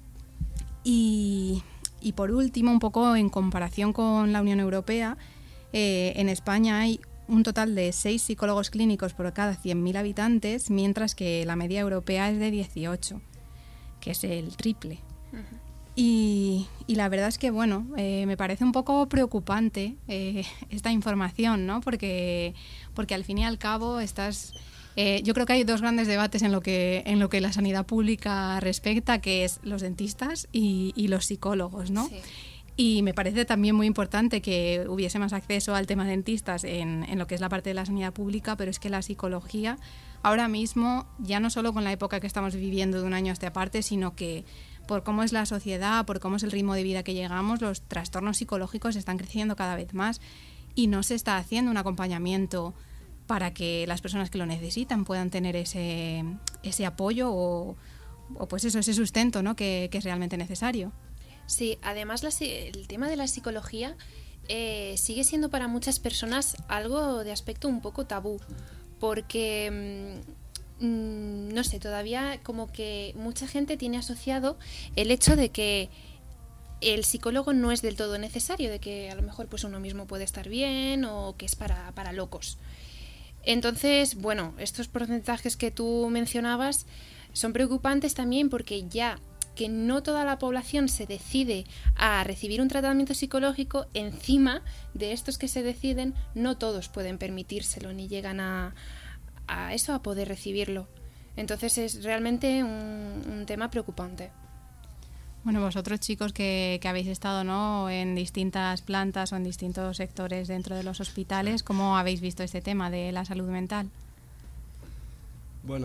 Y por último, un poco en comparación con la Unión Europea, en España hay un total de 6 psicólogos clínicos por cada 100.000 habitantes, mientras que la media europea es de 18, que es el triple. Y la verdad es que, bueno, me parece un poco preocupante esta información, ¿no? Porque al fin y al cabo yo creo que hay 2 grandes debates en lo que la sanidad pública respecta, que es los dentistas y los psicólogos, ¿no? Sí. Y me parece también muy importante que hubiese más acceso al tema dentistas en lo que es la parte de la sanidad pública, pero es que la psicología ahora mismo, ya no solo con la época que estamos viviendo de un año a esta parte, sino que por cómo es la sociedad, por cómo es el ritmo de vida que llegamos, los trastornos psicológicos están creciendo cada vez más y no se está haciendo un acompañamiento para que las personas que lo necesitan puedan tener ese apoyo o pues eso, ese sustento, ¿no? que es realmente necesario. Sí, además el tema de la psicología sigue siendo para muchas personas algo de aspecto un poco tabú, porque no sé, todavía como que mucha gente tiene asociado el hecho de que el psicólogo no es del todo necesario, de que a lo mejor pues uno mismo puede estar bien o que es para locos. Entonces, bueno, estos porcentajes que tú mencionabas son preocupantes también porque ya que no toda la población se decide a recibir un tratamiento psicológico, encima de estos que se deciden, no todos pueden permitírselo ni llegan a poder recibirlo. Entonces es realmente un tema preocupante. Bueno, vosotros chicos que habéis estado, ¿no?, en distintas plantas o en distintos sectores dentro de los hospitales, ¿cómo habéis visto este tema de la salud mental? Bueno,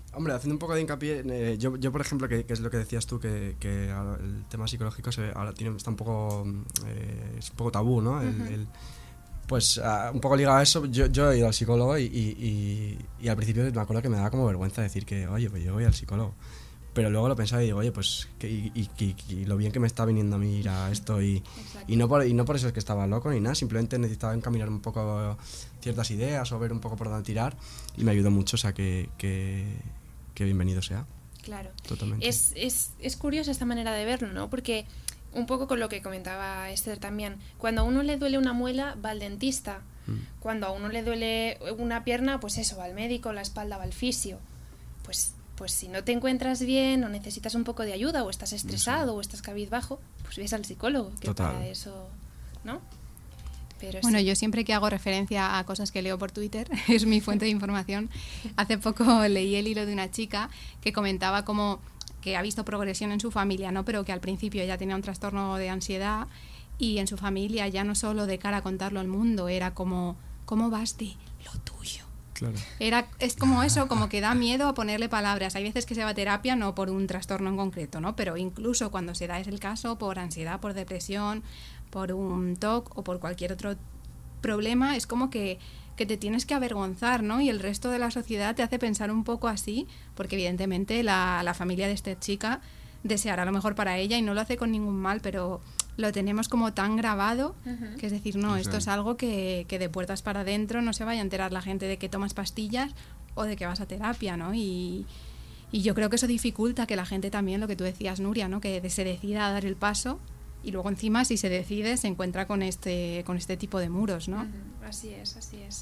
Hombre, haciendo un poco de hincapié, yo por ejemplo, que es lo que decías tú, que el tema psicológico ahora está un poco, es un poco tabú, ¿no? Pues un poco ligado a eso, yo he ido al psicólogo y al principio me acuerdo que me daba como vergüenza decir que, oye, pues yo voy al psicólogo. Pero luego lo pensaba y digo, oye, pues y lo bien que me está viniendo a mí ir a esto y no por eso es que estaba loco ni nada, simplemente necesitaba encaminar un poco ciertas ideas o ver un poco por dónde tirar y me ayudó mucho, o sea que bienvenido sea. Claro. Totalmente. Es curioso esta manera de verlo, ¿no? Porque un poco con lo que comentaba Esther también, cuando a uno le duele una muela va al dentista, cuando a uno le duele una pierna, pues eso, va al médico, la espalda va al fisio. Pues si no te encuentras bien o necesitas un poco de ayuda o estás estresado o estás cabizbajo, pues ves al psicólogo, que Total. para eso, ¿no? Pero bueno, sí. yo siempre que hago referencia a cosas que leo por Twitter, es mi fuente de información. Hace poco leí el hilo de una chica que comentaba como que ha visto progresión en su familia, ¿no? Pero que al principio ella tenía un trastorno de ansiedad y en su familia ya no solo de cara a contarlo al mundo, era como, ¿cómo vas de lo tuyo? Claro. Es como eso, como que da miedo a ponerle palabras. Hay veces que se va a terapia no por un trastorno en concreto, ¿no? Pero incluso cuando se da es el caso por ansiedad, por depresión, por un TOC o por cualquier otro problema, es como que te tienes que avergonzar, ¿no? Y el resto de la sociedad te hace pensar un poco así, porque evidentemente la familia de esta chica deseará lo mejor para ella y no lo hace con ningún mal, pero lo tenemos como tan grabado que es decir, no, esto es algo que de puertas para adentro no se vaya a enterar la gente de que tomas pastillas o de que vas a terapia, ¿no? Y yo creo que eso dificulta que la gente también, lo que tú decías, Nuria, ¿no? Que se decida a dar el paso y luego encima si se decide se encuentra con este tipo de muros, ¿no? Así es.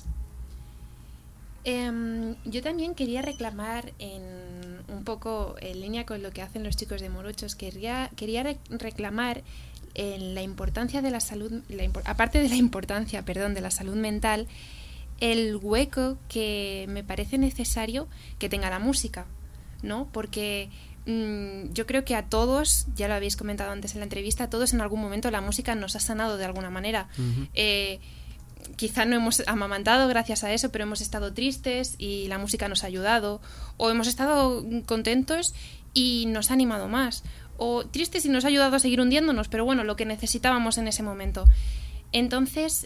Yo también quería reclamar un poco en línea con lo que hacen los chicos de Morochos, quería reclamar en la importancia de la salud, aparte de la importancia, de la salud mental, el hueco que me parece necesario que tenga la música, ¿no? Porque yo creo que a todos, ya lo habéis comentado antes en la entrevista, a todos en algún momento la música nos ha sanado de alguna manera. Quizá no hemos amamantado gracias a eso, pero hemos estado tristes y la música nos ha ayudado, o hemos estado contentos y nos ha animado más, o tristes y nos ha ayudado a seguir hundiéndonos, pero bueno, lo que necesitábamos en ese momento. Entonces,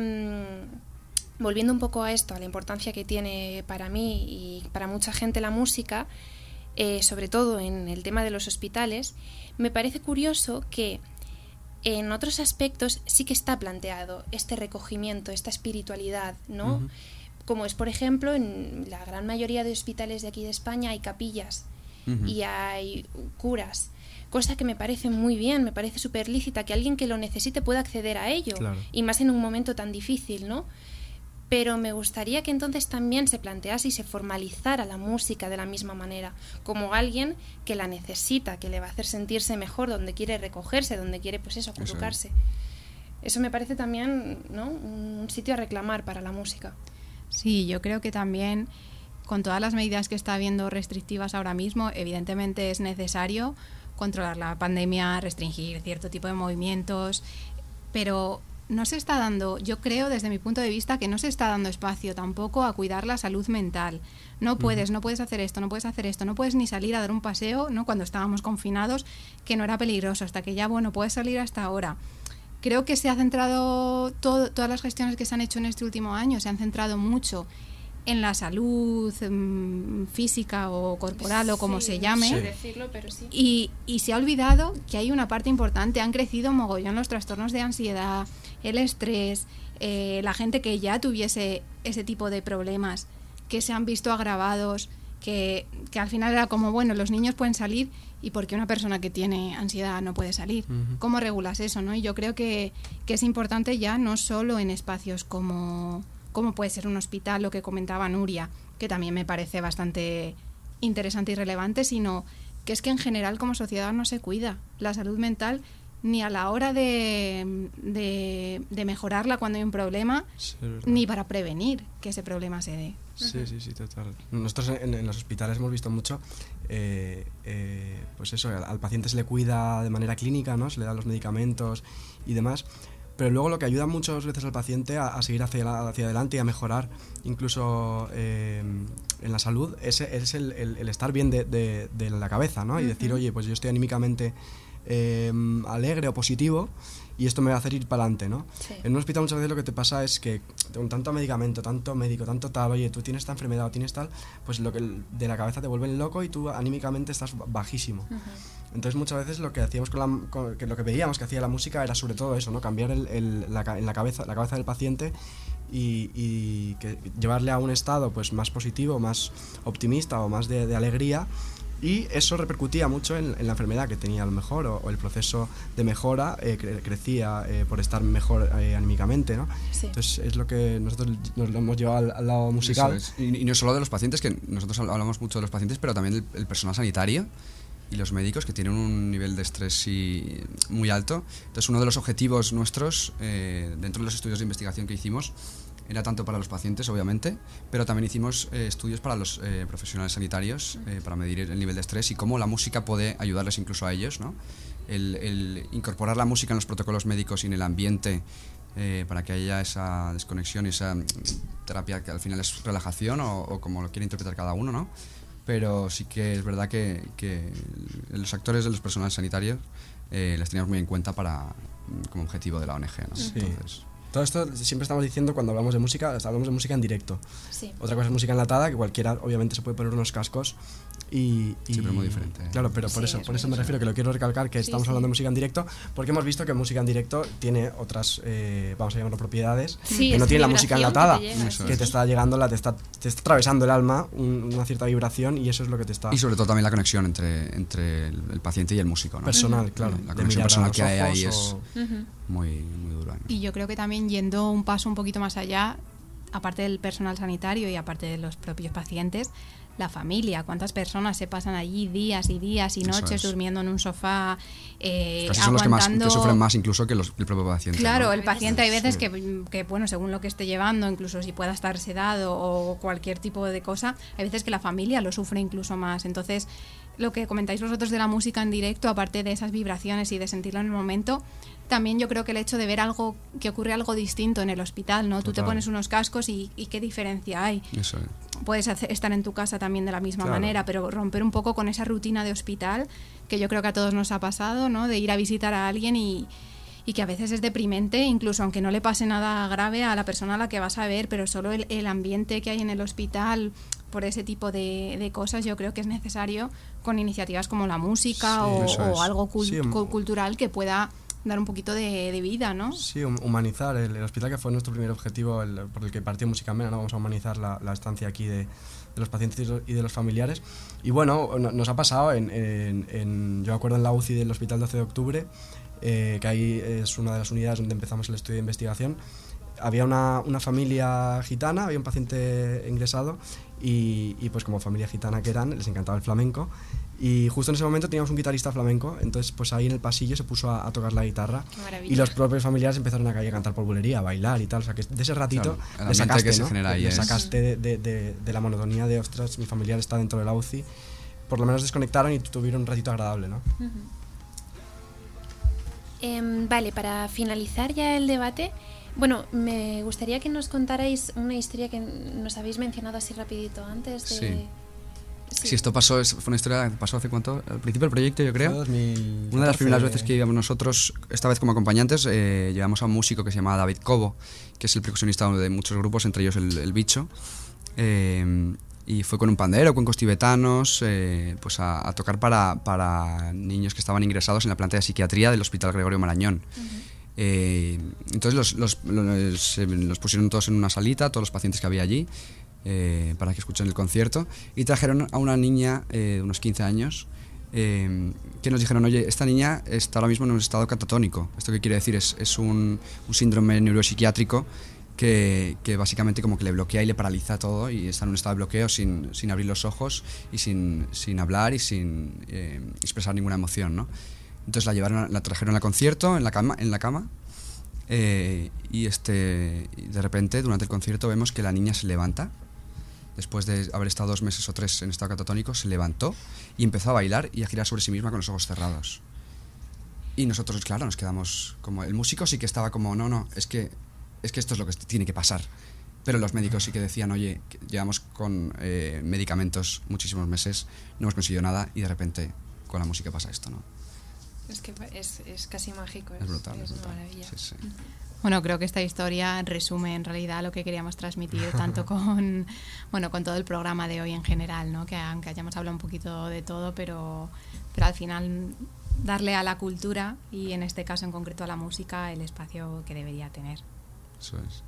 volviendo un poco a esto, a la importancia que tiene para mí y para mucha gente la música, sobre todo en el tema de los hospitales, me parece curioso que en otros aspectos sí que está planteado este recogimiento, esta espiritualidad, ¿no? Como es, por ejemplo, en la gran mayoría de hospitales de aquí de España hay capillas y hay curas, cosa que me parece muy bien, me parece súper lícita, que alguien que lo necesite pueda acceder a ello, claro. Y más en un momento tan difícil, ¿no? Pero me gustaría que entonces también se plantease y se formalizara la música de la misma manera, como alguien que la necesita, que le va a hacer sentirse mejor, donde quiere recogerse, donde quiere, pues eso, colocarse. Eso me parece también, ¿no?, un sitio a reclamar para la música. Sí, yo creo que también con todas las medidas que está habiendo restrictivas ahora mismo, evidentemente es necesario controlar la pandemia, restringir cierto tipo de movimientos, pero no se está dando, yo creo desde mi punto de vista que no se está dando espacio tampoco a cuidar la salud mental. No puedes hacer esto, no puedes hacer esto, no puedes ni salir a dar un paseo, ¿no?, cuando estábamos confinados, que no era peligroso, hasta que ya, bueno, puedes salir hasta ahora. Creo que se ha centrado, todas las gestiones que se han hecho en este último año se han centrado mucho en la salud física o corporal o como se llame, sí. Decirlo, pero sí. Y se ha olvidado que hay una parte importante. Han crecido mogollón los trastornos de ansiedad, el estrés, la gente que ya tuviese ese tipo de problemas, que se han visto agravados, que al final era como, bueno, los niños pueden salir y ¿por qué una persona que tiene ansiedad no puede salir? ¿Cómo regulas eso, no? Y yo creo que es importante ya no solo en espacios como puede ser un hospital, lo que comentaba Nuria, que también me parece bastante interesante y relevante, sino que es que en general como sociedad no se cuida la salud mental ni a la hora de mejorarla cuando hay un problema, Sí, ni para prevenir que ese problema se dé. Sí, total. Nosotros en los hospitales hemos visto mucho, pues eso, al paciente se le cuida de manera clínica, ¿no? Se le dan los medicamentos y demás, pero luego lo que ayuda muchas veces al paciente a seguir hacia adelante y a mejorar incluso en la salud es el estar bien de la cabeza, ¿no? Y decir, oye, pues yo estoy anímicamente alegre o positivo y esto me va a hacer ir para adelante, ¿no? Sí. En un hospital muchas veces lo que te pasa es que con tanto medicamento, tanto médico, tanto tal, oye, tú tienes esta enfermedad o tienes tal, pues lo que de la cabeza te vuelven loco y tú anímicamente estás bajísimo. Entonces muchas veces lo que hacíamos lo que veíamos que hacía la música era sobre todo eso, ¿no? Cambiar la cabeza del paciente y que llevarle a un estado pues más positivo, más optimista o más de alegría. Y eso repercutía mucho en la enfermedad que tenía a lo mejor, o el proceso de mejora crecía por estar mejor anímicamente, ¿no? Sí. Entonces es lo que nosotros nos lo hemos llevado al lado musical. Eso es. Y no solo de los pacientes, que nosotros hablamos mucho de los pacientes, pero también el personal sanitario y los médicos, que tienen un nivel de estrés muy alto. Entonces uno de los objetivos nuestros dentro de los estudios de investigación que hicimos era tanto para los pacientes, obviamente, pero también hicimos estudios para los profesionales sanitarios para medir el nivel de estrés y cómo la música puede ayudarles incluso a ellos, ¿no? El incorporar la música en los protocolos médicos y en el ambiente para que haya esa desconexión y esa terapia que al final es relajación o como lo quiere interpretar cada uno, ¿no? Pero sí que es verdad que los actores de los personales sanitarios les teníamos muy en cuenta como objetivo de la ONG, ¿no? Sí. Entonces, todo esto siempre estamos diciendo cuando hablamos de música, hablamos de música en directo. Sí. Otra cosa es música enlatada, que cualquiera obviamente se puede poner unos cascos y pero muy diferente. Claro, pero por Sí, eso me refiero, que lo quiero recalcar, que estamos hablando de música en directo, porque hemos visto que música en directo tiene otras, vamos a llamarlo propiedades, Sí, que no es tiene la música vibración enlatada, que te llega, Eso que es. te está llegando, te está atravesando el alma, una cierta vibración, y eso es lo que te está... Y sobre todo también la conexión entre el paciente y el músico, ¿no? Personal, claro. La de conexión mirar a personal los que hay ahí ojos es muy, muy dura, ¿no? Y yo creo que también yendo un paso un poquito más allá, aparte del personal sanitario y aparte de los propios pacientes, la familia, cuántas personas se pasan allí días y días y Eso noches es. durmiendo en un sofá, Casi son los que sufren más incluso que el propio paciente. Claro, ¿no? el paciente hay veces Sí. que, bueno, según lo que esté llevando, incluso si pueda estar sedado o cualquier tipo de cosa, hay veces que la familia lo sufre incluso más. Entonces, lo que comentáis vosotros de la música en directo, aparte de esas vibraciones y de sentirlo en el momento, también yo creo que el hecho de ver algo, que ocurre algo distinto en el hospital, ¿no? Tú te Total. pones unos cascos y qué diferencia hay. Eso es. Puedes estar en tu casa también de la misma Claro. manera, pero romper un poco con esa rutina de hospital, que yo creo que a todos nos ha pasado, ¿no? De ir a visitar a alguien y que a veces es deprimente, incluso aunque no le pase nada grave a la persona a la que vas a ver, pero solo el ambiente que hay en el hospital, por ese tipo de cosas, yo creo que es necesario con iniciativas como la música Sí, eso es. o algo Sí, cultural que pueda dar un poquito de vida, ¿no? Sí, humanizar el hospital, que fue nuestro primer objetivo por el que partió Música Mena, ¿no? Vamos a humanizar la estancia aquí de los pacientes y de los familiares. Y bueno, nos ha pasado, yo me acuerdo en la UCI del Hospital 12 de Octubre, que ahí es una de las unidades donde empezamos el estudio de investigación. Había una familia gitana, había un paciente ingresado y pues como familia gitana que eran, les encantaba el flamenco. Y justo en ese momento teníamos un guitarrista flamenco, entonces pues ahí en el pasillo se puso a tocar la guitarra. Qué maravilla. Y los propios familiares empezaron a cantar por bulería, a bailar y tal. O sea que de ese ratito Claro, el le ambiente sacaste, que se ¿no? genera ahí Le es- sacaste de la monotonía de, ostras, mi familiar está dentro de la UCI. Por lo menos desconectaron y tuvieron un ratito agradable, ¿no? Vale, para finalizar ya el debate, bueno, me gustaría que nos contarais una historia que nos habéis mencionado así rapidito antes de... Sí. Sí, esto pasó, fue una historia que pasó hace cuánto, al principio del proyecto, yo creo. Fue 2014. Una de las primeras veces que íbamos nosotros, esta vez como acompañantes, llevamos a un músico que se llama David Cobo, que es el percusionista de muchos grupos, entre ellos el Bicho. Y fue con un pandero, cuencos tibetanos, pues a tocar para niños que estaban ingresados en la planta de psiquiatría del Hospital Gregorio Marañón. Entonces los pusieron todos en una salita, todos los pacientes que había allí, para que escuchen el concierto, y trajeron a una niña de unos 15 años que nos dijeron, oye, esta niña está ahora mismo en un estado catatónico. ¿Esto qué quiere decir? Es un síndrome neuropsiquiátrico que básicamente como que le bloquea y le paraliza todo, y está en un estado de bloqueo sin abrir los ojos y sin hablar y sin expresar ninguna emoción, ¿no? Entonces la trajeron al concierto en la cama y de repente durante el concierto vemos que la niña se levanta. Después de haber estado 2 meses o 3 en estado catatónico, se levantó y empezó a bailar y a girar sobre sí misma con los ojos cerrados. Y nosotros, claro, nos quedamos como... El músico sí que estaba como, no, es que esto es lo que tiene que pasar. Pero los médicos sí que decían, oye, que llevamos con medicamentos muchísimos meses, no hemos conseguido nada y de repente con la música pasa esto, ¿no? Es que es casi mágico. Es brutal. Es brutal. una maravilla. Sí, sí. Bueno, creo que esta historia resume en realidad lo que queríamos transmitir tanto con todo el programa de hoy en general, ¿no? Que aunque hayamos hablado un poquito de todo, pero al final darle a la cultura y en este caso en concreto a la música el espacio que debería tener. Eso es.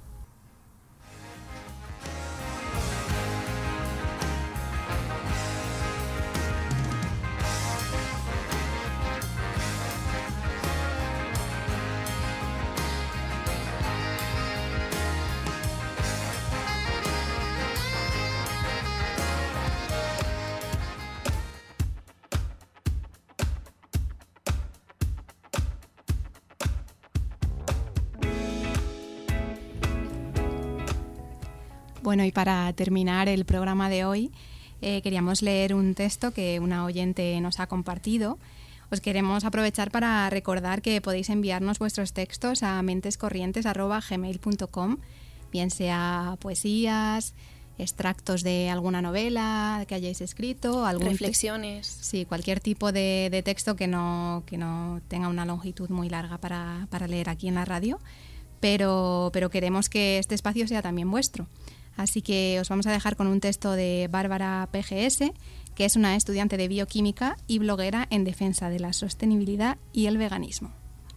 Bueno, y para terminar el programa de hoy, queríamos leer un texto que una oyente nos ha compartido. Os queremos aprovechar para recordar que podéis enviarnos vuestros textos a mentescorrientes@gmail.com, bien sea poesías, extractos de alguna novela que hayáis escrito, reflexiones. Sí, cualquier tipo de texto que no tenga una longitud muy larga para leer aquí en la radio, pero queremos que este espacio sea también vuestro. Así que os vamos a dejar con un texto de Bárbara PGS, que es una estudiante de bioquímica y bloguera en defensa de la sostenibilidad y el veganismo.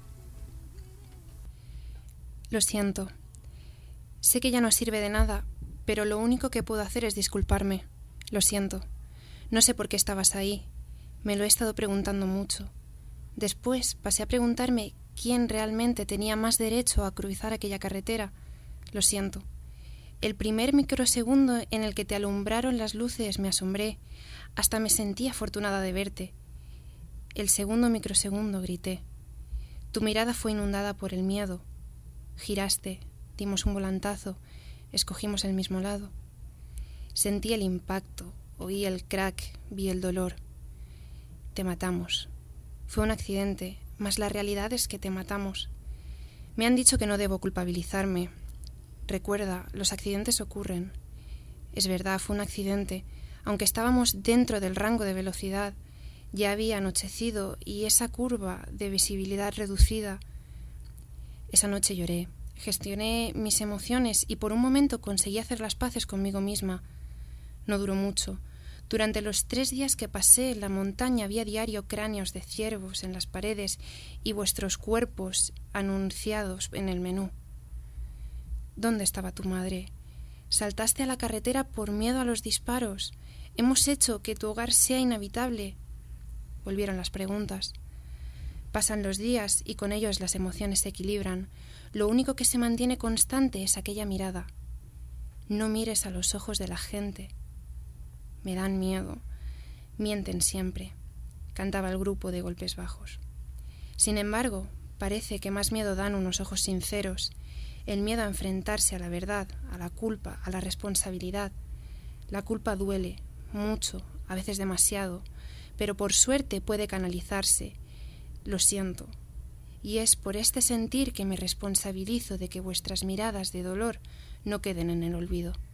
Lo siento. Sé que ya no sirve de nada, pero lo único que puedo hacer es disculparme. Lo siento. No sé por qué estabas ahí. Me lo he estado preguntando mucho. Después pasé a preguntarme quién realmente tenía más derecho a cruzar aquella carretera. Lo siento. El primer microsegundo en el que te alumbraron las luces me asombré. Hasta me sentí afortunada de verte. El segundo microsegundo grité. Tu mirada fue inundada por el miedo. Giraste, dimos un volantazo, escogimos el mismo lado. Sentí el impacto, oí el crack, vi el dolor. Te matamos. Fue un accidente, mas la realidad es que te matamos. Me han dicho que no debo culpabilizarme. Recuerda, los accidentes ocurren. Es verdad, fue un accidente. Aunque estábamos dentro del rango de velocidad, ya había anochecido y esa curva de visibilidad reducida. Esa noche lloré, gestioné mis emociones y por un momento conseguí hacer las paces conmigo misma. No duró mucho. Durante los 3 días que pasé en la montaña había diario cráneos de ciervos en las paredes y vuestros cuerpos anunciados en el menú. ¿Dónde estaba tu madre? Saltaste a la carretera por miedo a los disparos. Hemos hecho que tu hogar sea inhabitable. Volvieron las preguntas. Pasan los días y con ellos las emociones se equilibran. Lo único que se mantiene constante es aquella mirada. No mires a los ojos de la gente. Me dan miedo. Mienten siempre. Cantaba el grupo de golpes bajos. Sin embargo, parece que más miedo dan unos ojos sinceros. El miedo a enfrentarse a la verdad, a la culpa, a la responsabilidad. La culpa duele, mucho, a veces demasiado, pero por suerte puede canalizarse. Lo siento. Y es por este sentir que me responsabilizo de que vuestras miradas de dolor no queden en el olvido.